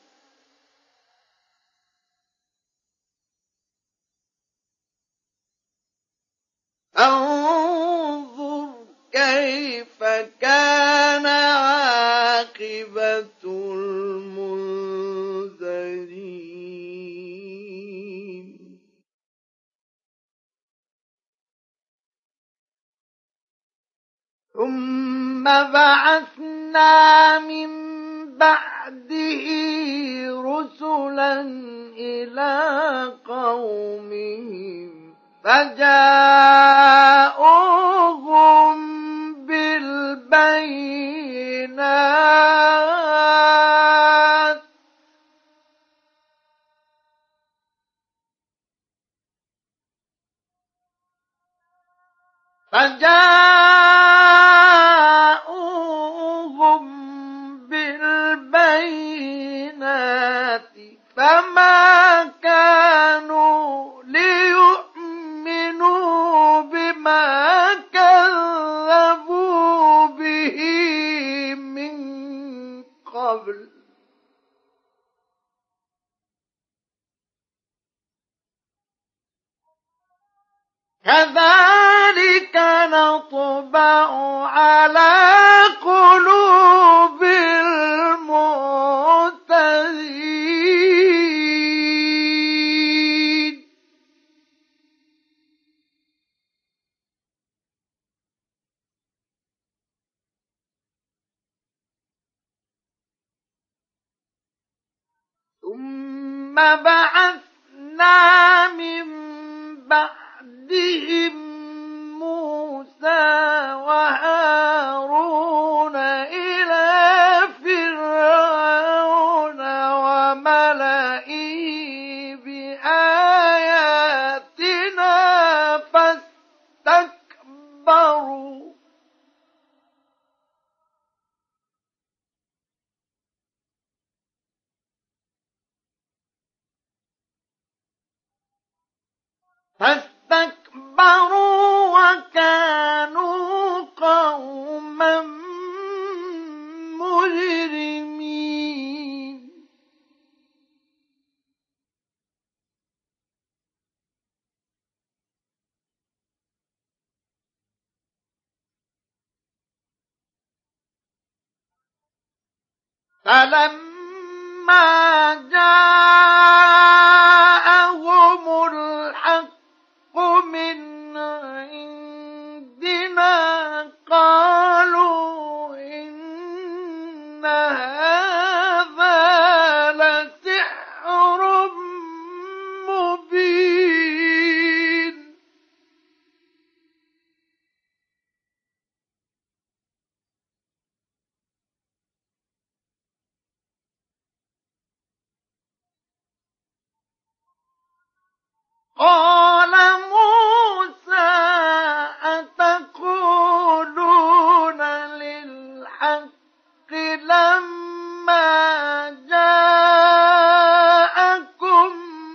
انظر كيف كان عاقبة المنذرين ثم بعثنا من بعده رسلا إلى قومهم فجاءوهم بالبينات فما كانوا ليؤمنوا بما كذبوا به من قبل كذلك نطبع على قلوب المعتدين ثم بعثنا من بعدهم موسى وهارون إلى فرعون وملئه بآياتنا فاستكبروا فاستكبروا وكانوا قوما مجرمين فلما جاءهم الحق من عندنا قالوا إن هذا لسحر مبين قال موسى أتقولون للحق لما جاءكم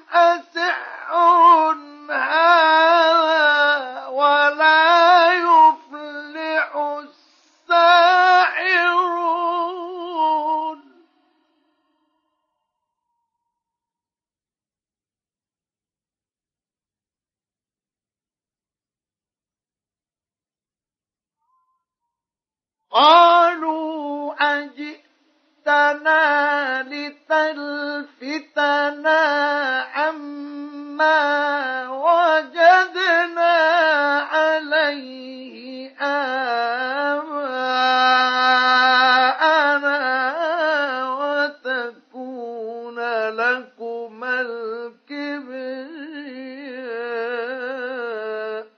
أسحر هذا ولا يفلح الساحرون قالوا أجئتنا لتلفتنا عما وجدنا عليه آباءنا وتكون لكما الكبرياء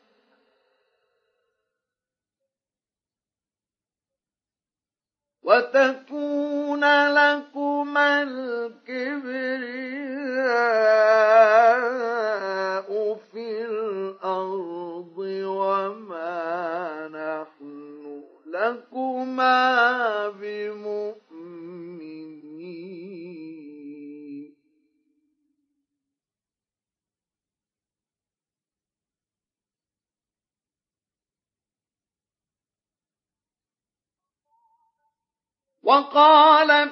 في الأرض وما نحن لكما بمؤمنين وقال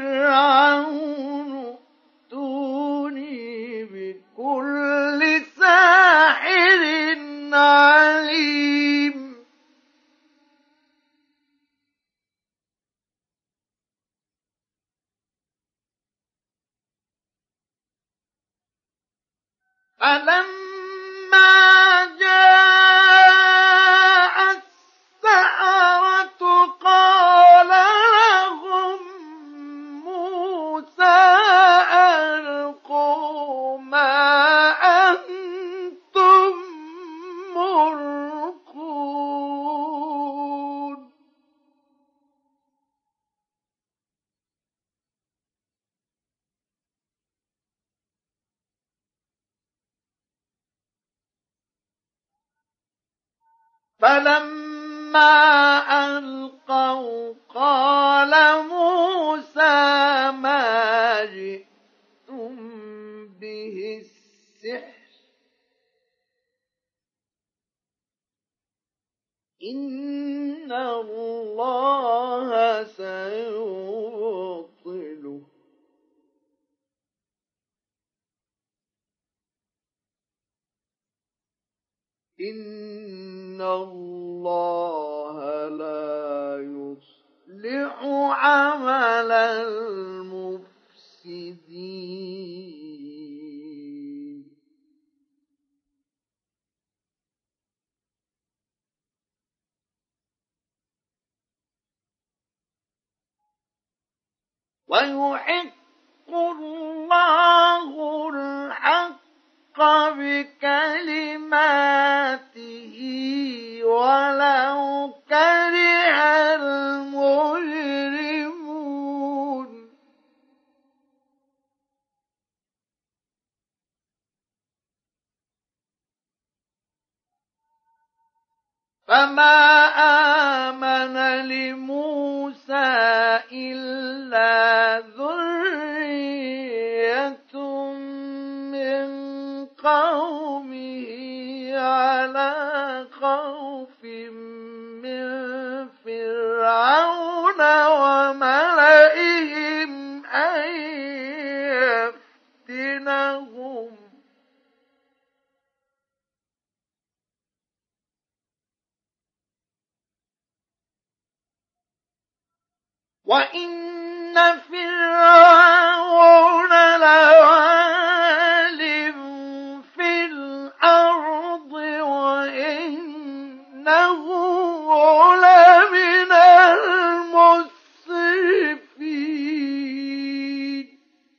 فرعون ائتوني بكل ساحر عليم فلما جاء السحرة قال لهم موسى ألقوا ما أنتم ملقون فلما ألقوا قال موسى ما جئتم به السحر إن الله سيبطله إن الله لا يصلح عمل المفسدين ويحق الله الحق بكلماته ولو كره المجرمون فما آمن لموسى إلا ذرية من قومه وإن فرعون لعال في الأرض وإنه لمن المسرفين.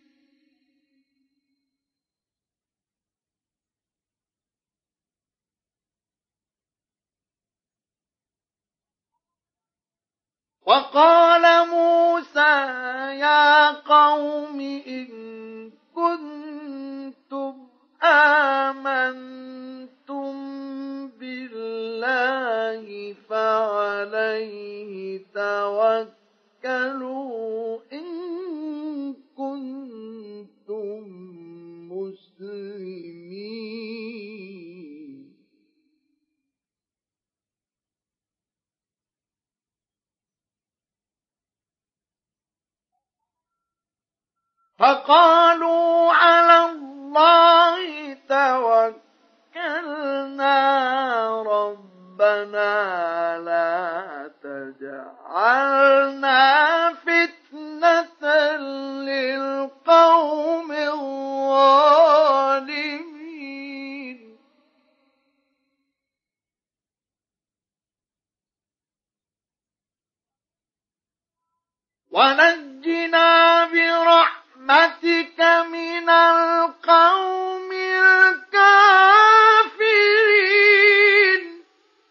وقال موسى يا قوم إن كنتم آمنتم بالله فعليه توكلوا إن كنتم مسلمين. فقالوا على الله توكلنا ربنا لا تجعلنا فتنة للقوم الظالمين. ونجنا برحمتك من القوم الكافرين.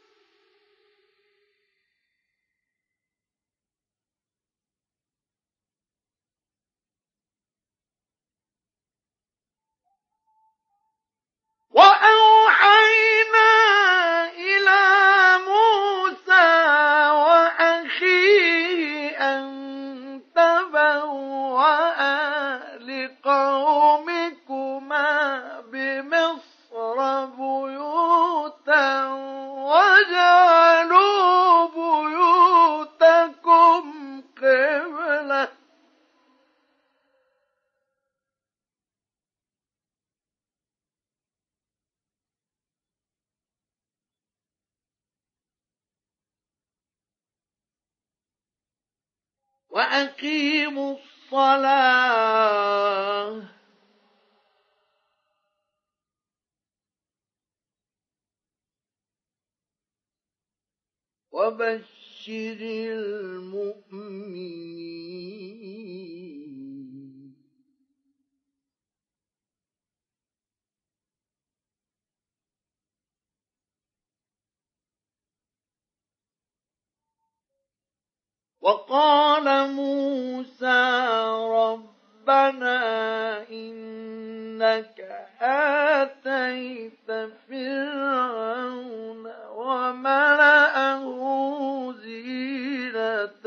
وأوحينا إلى موسى وأخيه أن تبوأ لقومكما بمصر بيوتا وجعلوا بيوتكم قبلة. وأقيموا الصلاة وبشر المؤمنين. وقال موسى ربنا إنك آتيت فرعون وملأه زينة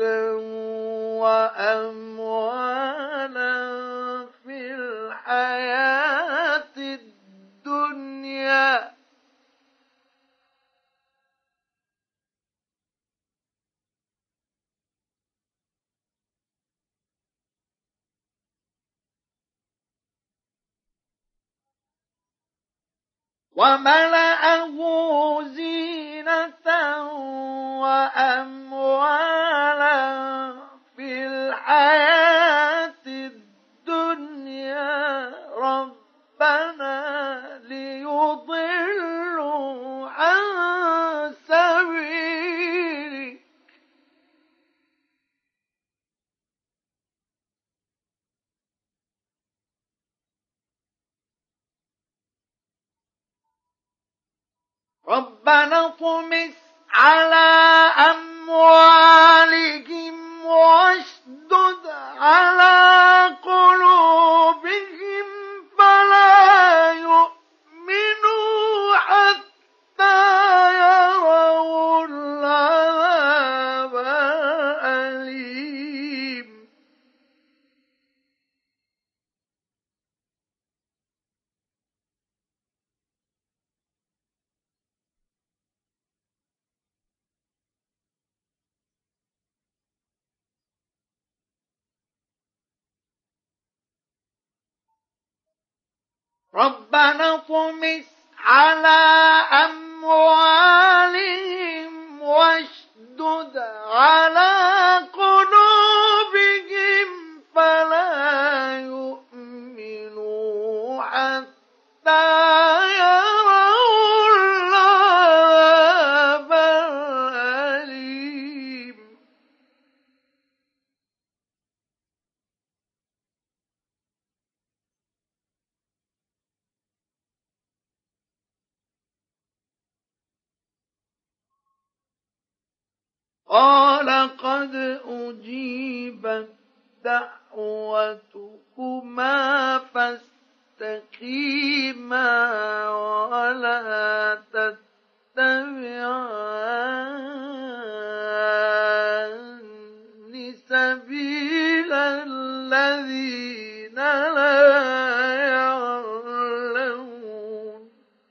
وأموالا في الحياة الدنيا وملأه زينة وأموالا في الحياة الدنيا ربنا ليضلوا عن سبيلك ربنا اطمس على أموالهم واشدد على قلوبهم فلا يؤمنوا حتى يروا العذاب الأليم. ربنا اطمس على أموالهم واشدد على قلوبهم قال قد أجيبت دعوتكما فاستقيما ولا تتبعان سبيل الذين لا يعلمون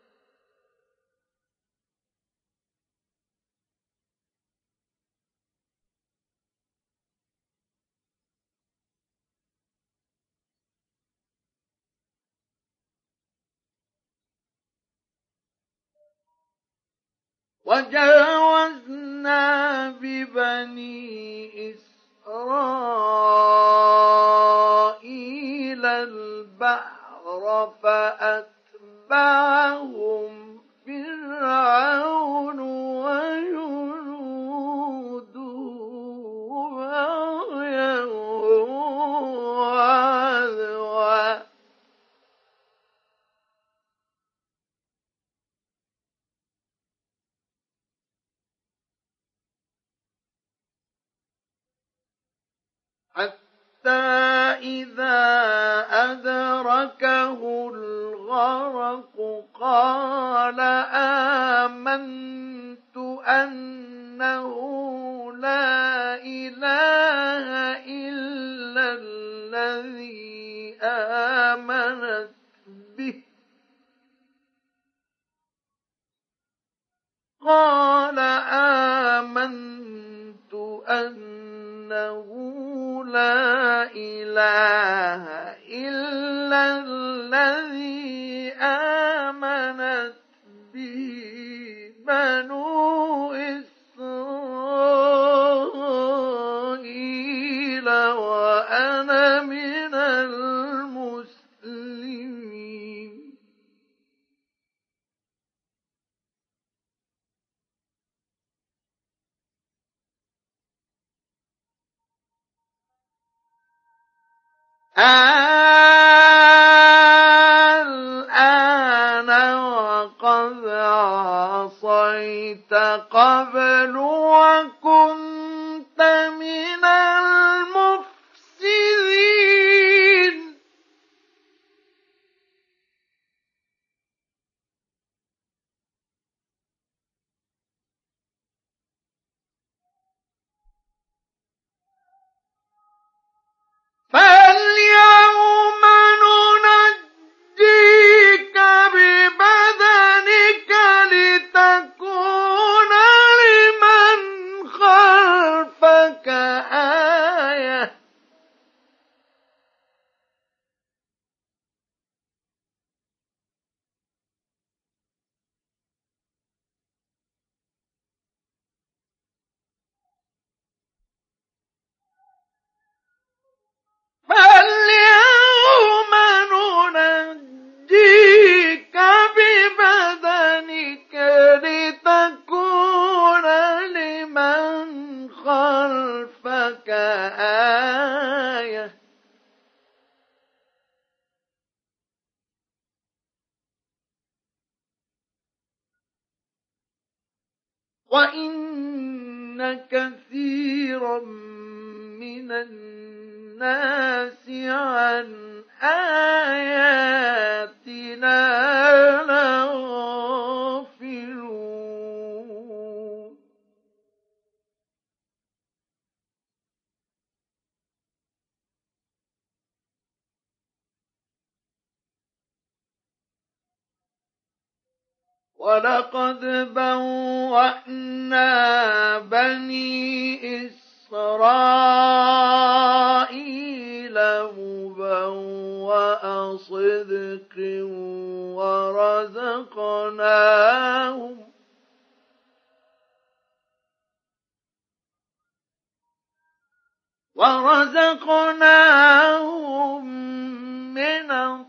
وجاوزنا ببني إسرائيل البحر فأتبعهم فرعون وجنوده بغيا وعدوا حتى إذا أدركه الغرق قال آمنت أنه لا إله إلا الذي آمنت به قال آمنت أنه لا إله إلا الذي آمنت به بنو إسرائيل وأنا من المسلمين الآن وقد عصيت قبل وكنت من المفسدين فاليوم ننجيك ببدنك لتكون لمن خلفك آية فاليوم ننجيك ببدنك لتكون لمن خلفك آية وإن كثيرا من الناس عن آياتنا لغافلون ولقد بوأنا بني إسرائيل مبوأ صدق ورزقناهم من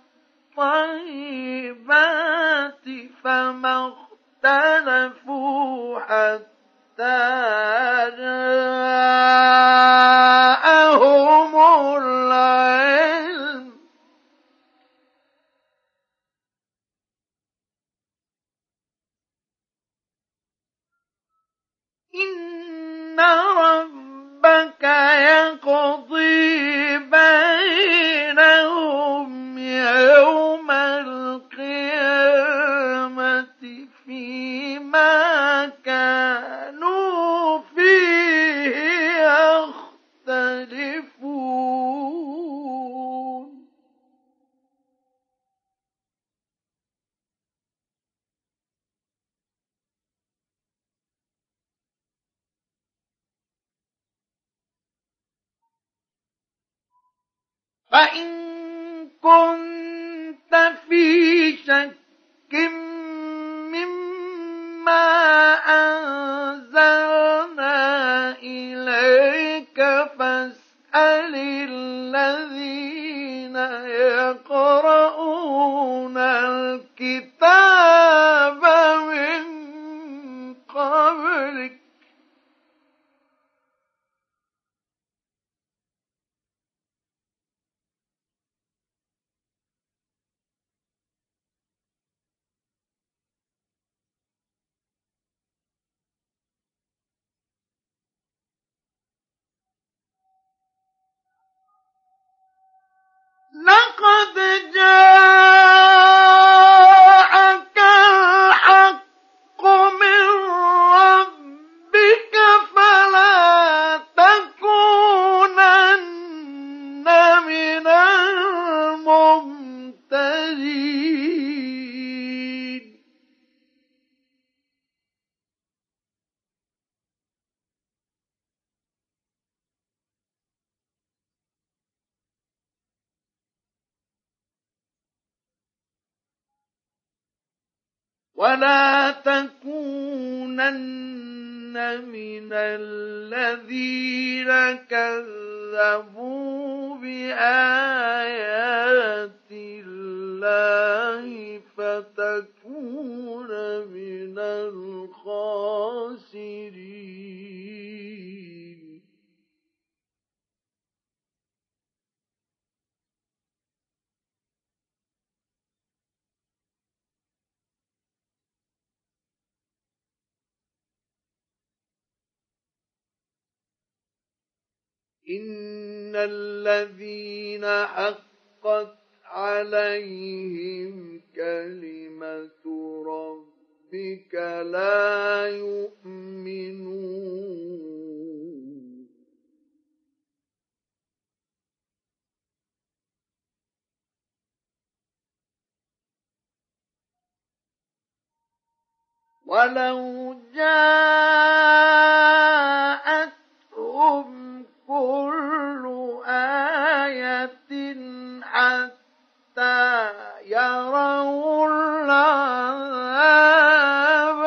الطيبات فما اختلفوا حتى جاءهم العلم إن ربك يقضي بينهم يوم القيامة فيما كانوا فيه يختلفون فإن كنت في شك مما أنزلنا إليك فاسأل الذين يقرؤون الكتاب من قبلك لقد جاءك الحق من ربك فلا تكونن من الممترين ولا تكونن من الذين كذبوا بآيات الله فتكون من الخاسرين إن الذين حقت عليهم كلمة ربك لا يؤمنون ولو جاءتهم كل آية حتى يروا العذاب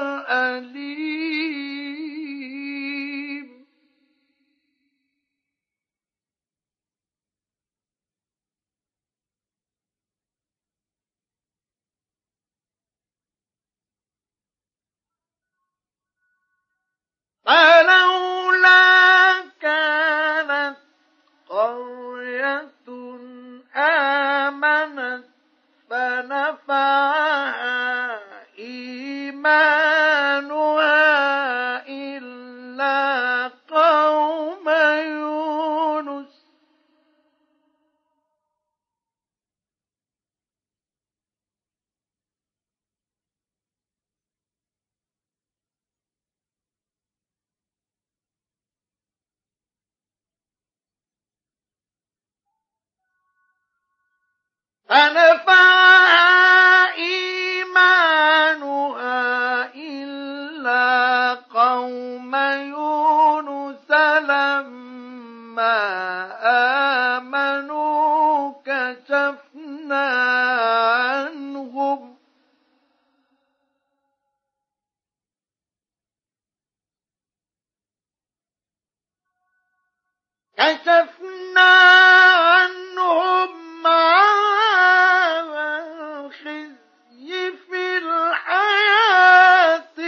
الأليم فلولا كانت قرية آمنت فنفعها إيمانها إلا قوم يونس فنفعها إيمانها إلا قوم يونس لما آمنوا كشفنا عنهم عذاب الخزي في الحياة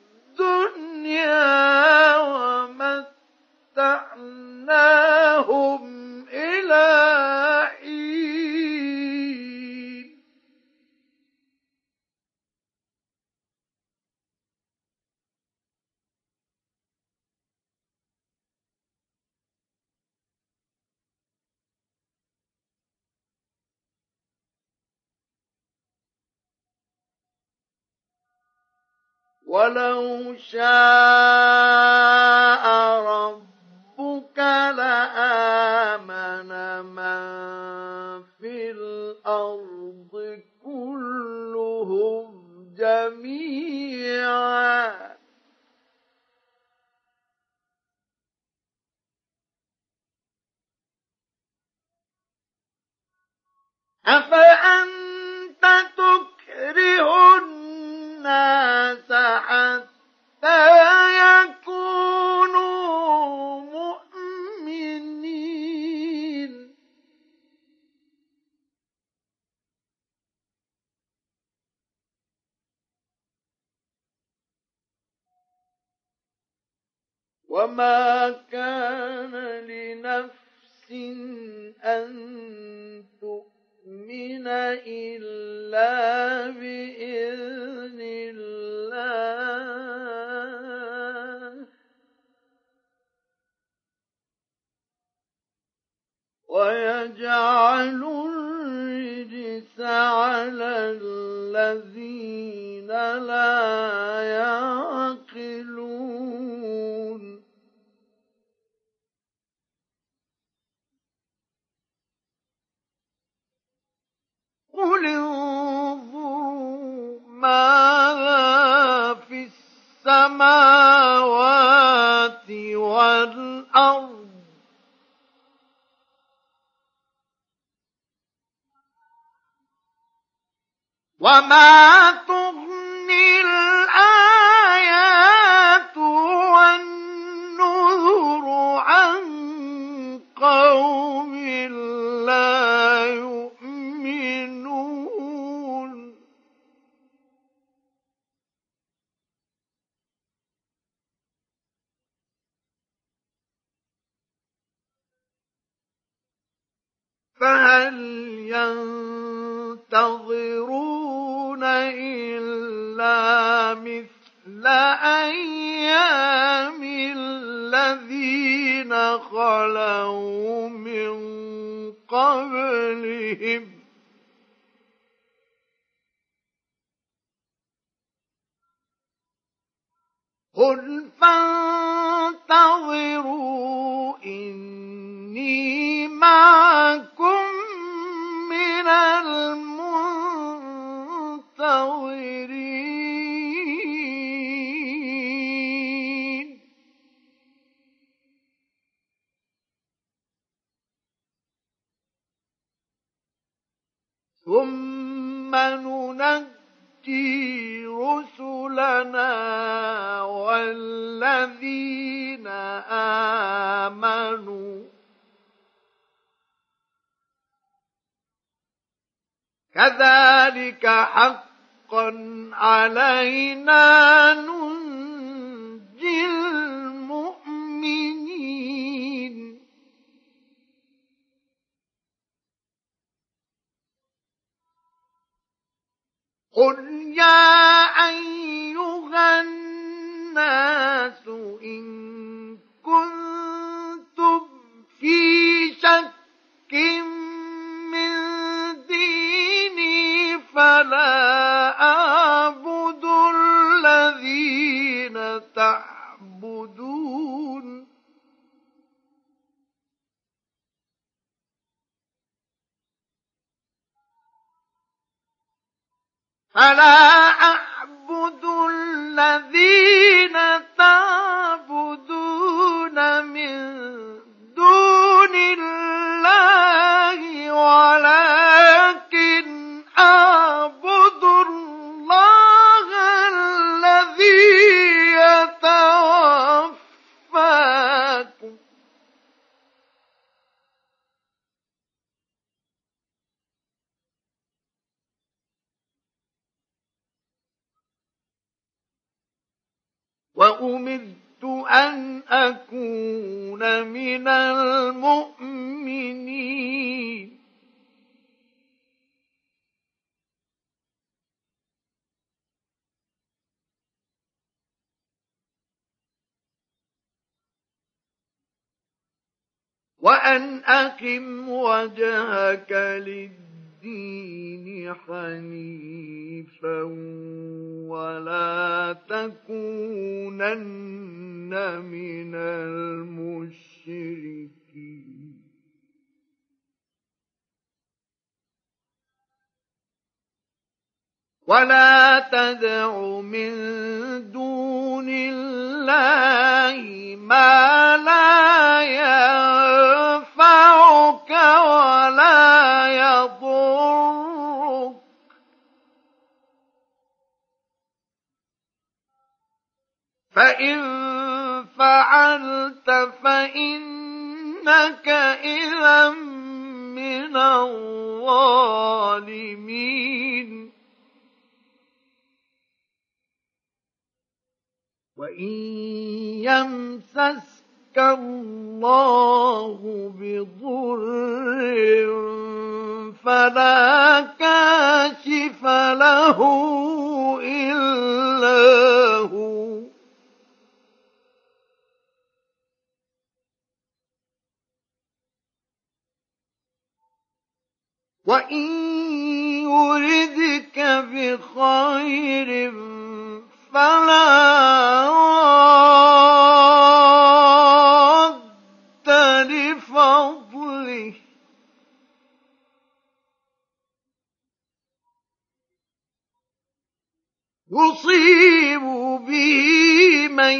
الدنيا ومتعناهم إلى حين ولو شاء ربك لآمن من في الأرض كلهم جميعا أفأنت تكره الناس حتى يكونوا مؤمنين وما كان لنفس أن تؤمن إلا بإذن الله ويجعل الرجس على الذين لا يعقلون قل انظروا ماذا في السماوات والأرض وما تغني الآيات والنذر عن قوم لا يؤمنون فهل ينتظرون إلا مثل أيام الذين خلوا من قبلهم قل فانتظروا إني معكم من المنتظرين ثم ننجي رسلنا والذين آمنوا كذلك حقا علينا ننجي المؤمنين قل يا أيها الناس إن كنتم في شك من ديني فلا أعبد الذين تعبدون من دون الله ولكن أعبد الله الذي يتوفاكم وأمرت أن أكون من المؤمنين وأن أقم وجهك للدين حنيفا ولا تكونن من المشركين ولا تدع من دون الله ما لا ينفعك ولا يضرك فإن فعلت فإنك إذا من الظالمين وإن يمسسك الله بضر فلا كاشف له إلا هو وإن يردك بخير فلا راد لفضله يصيب به من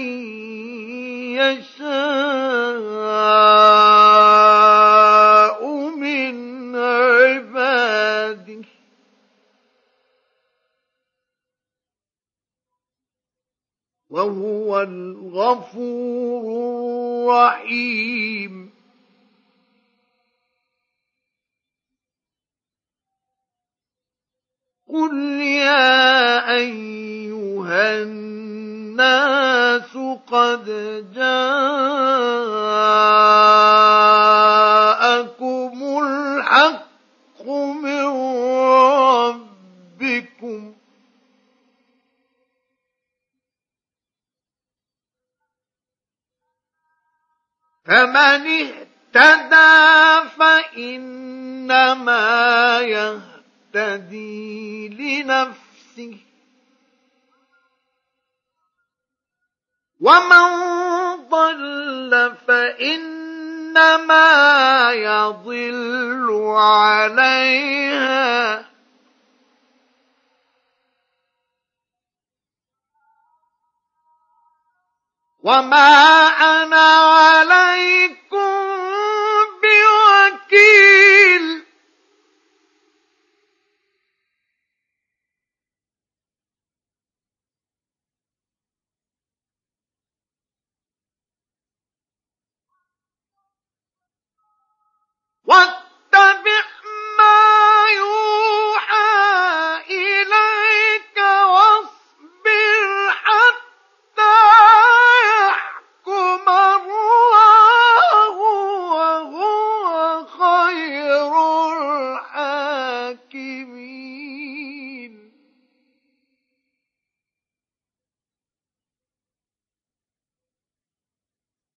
يشاء من عباده وهو الغفور الرحيم قل يا أيها الناس قد جاءكم الحق من ربكم فمن اهتدى فإنما يهتدي لنفسه ومن ضل فإنما يضل عليها وما أنا عليكم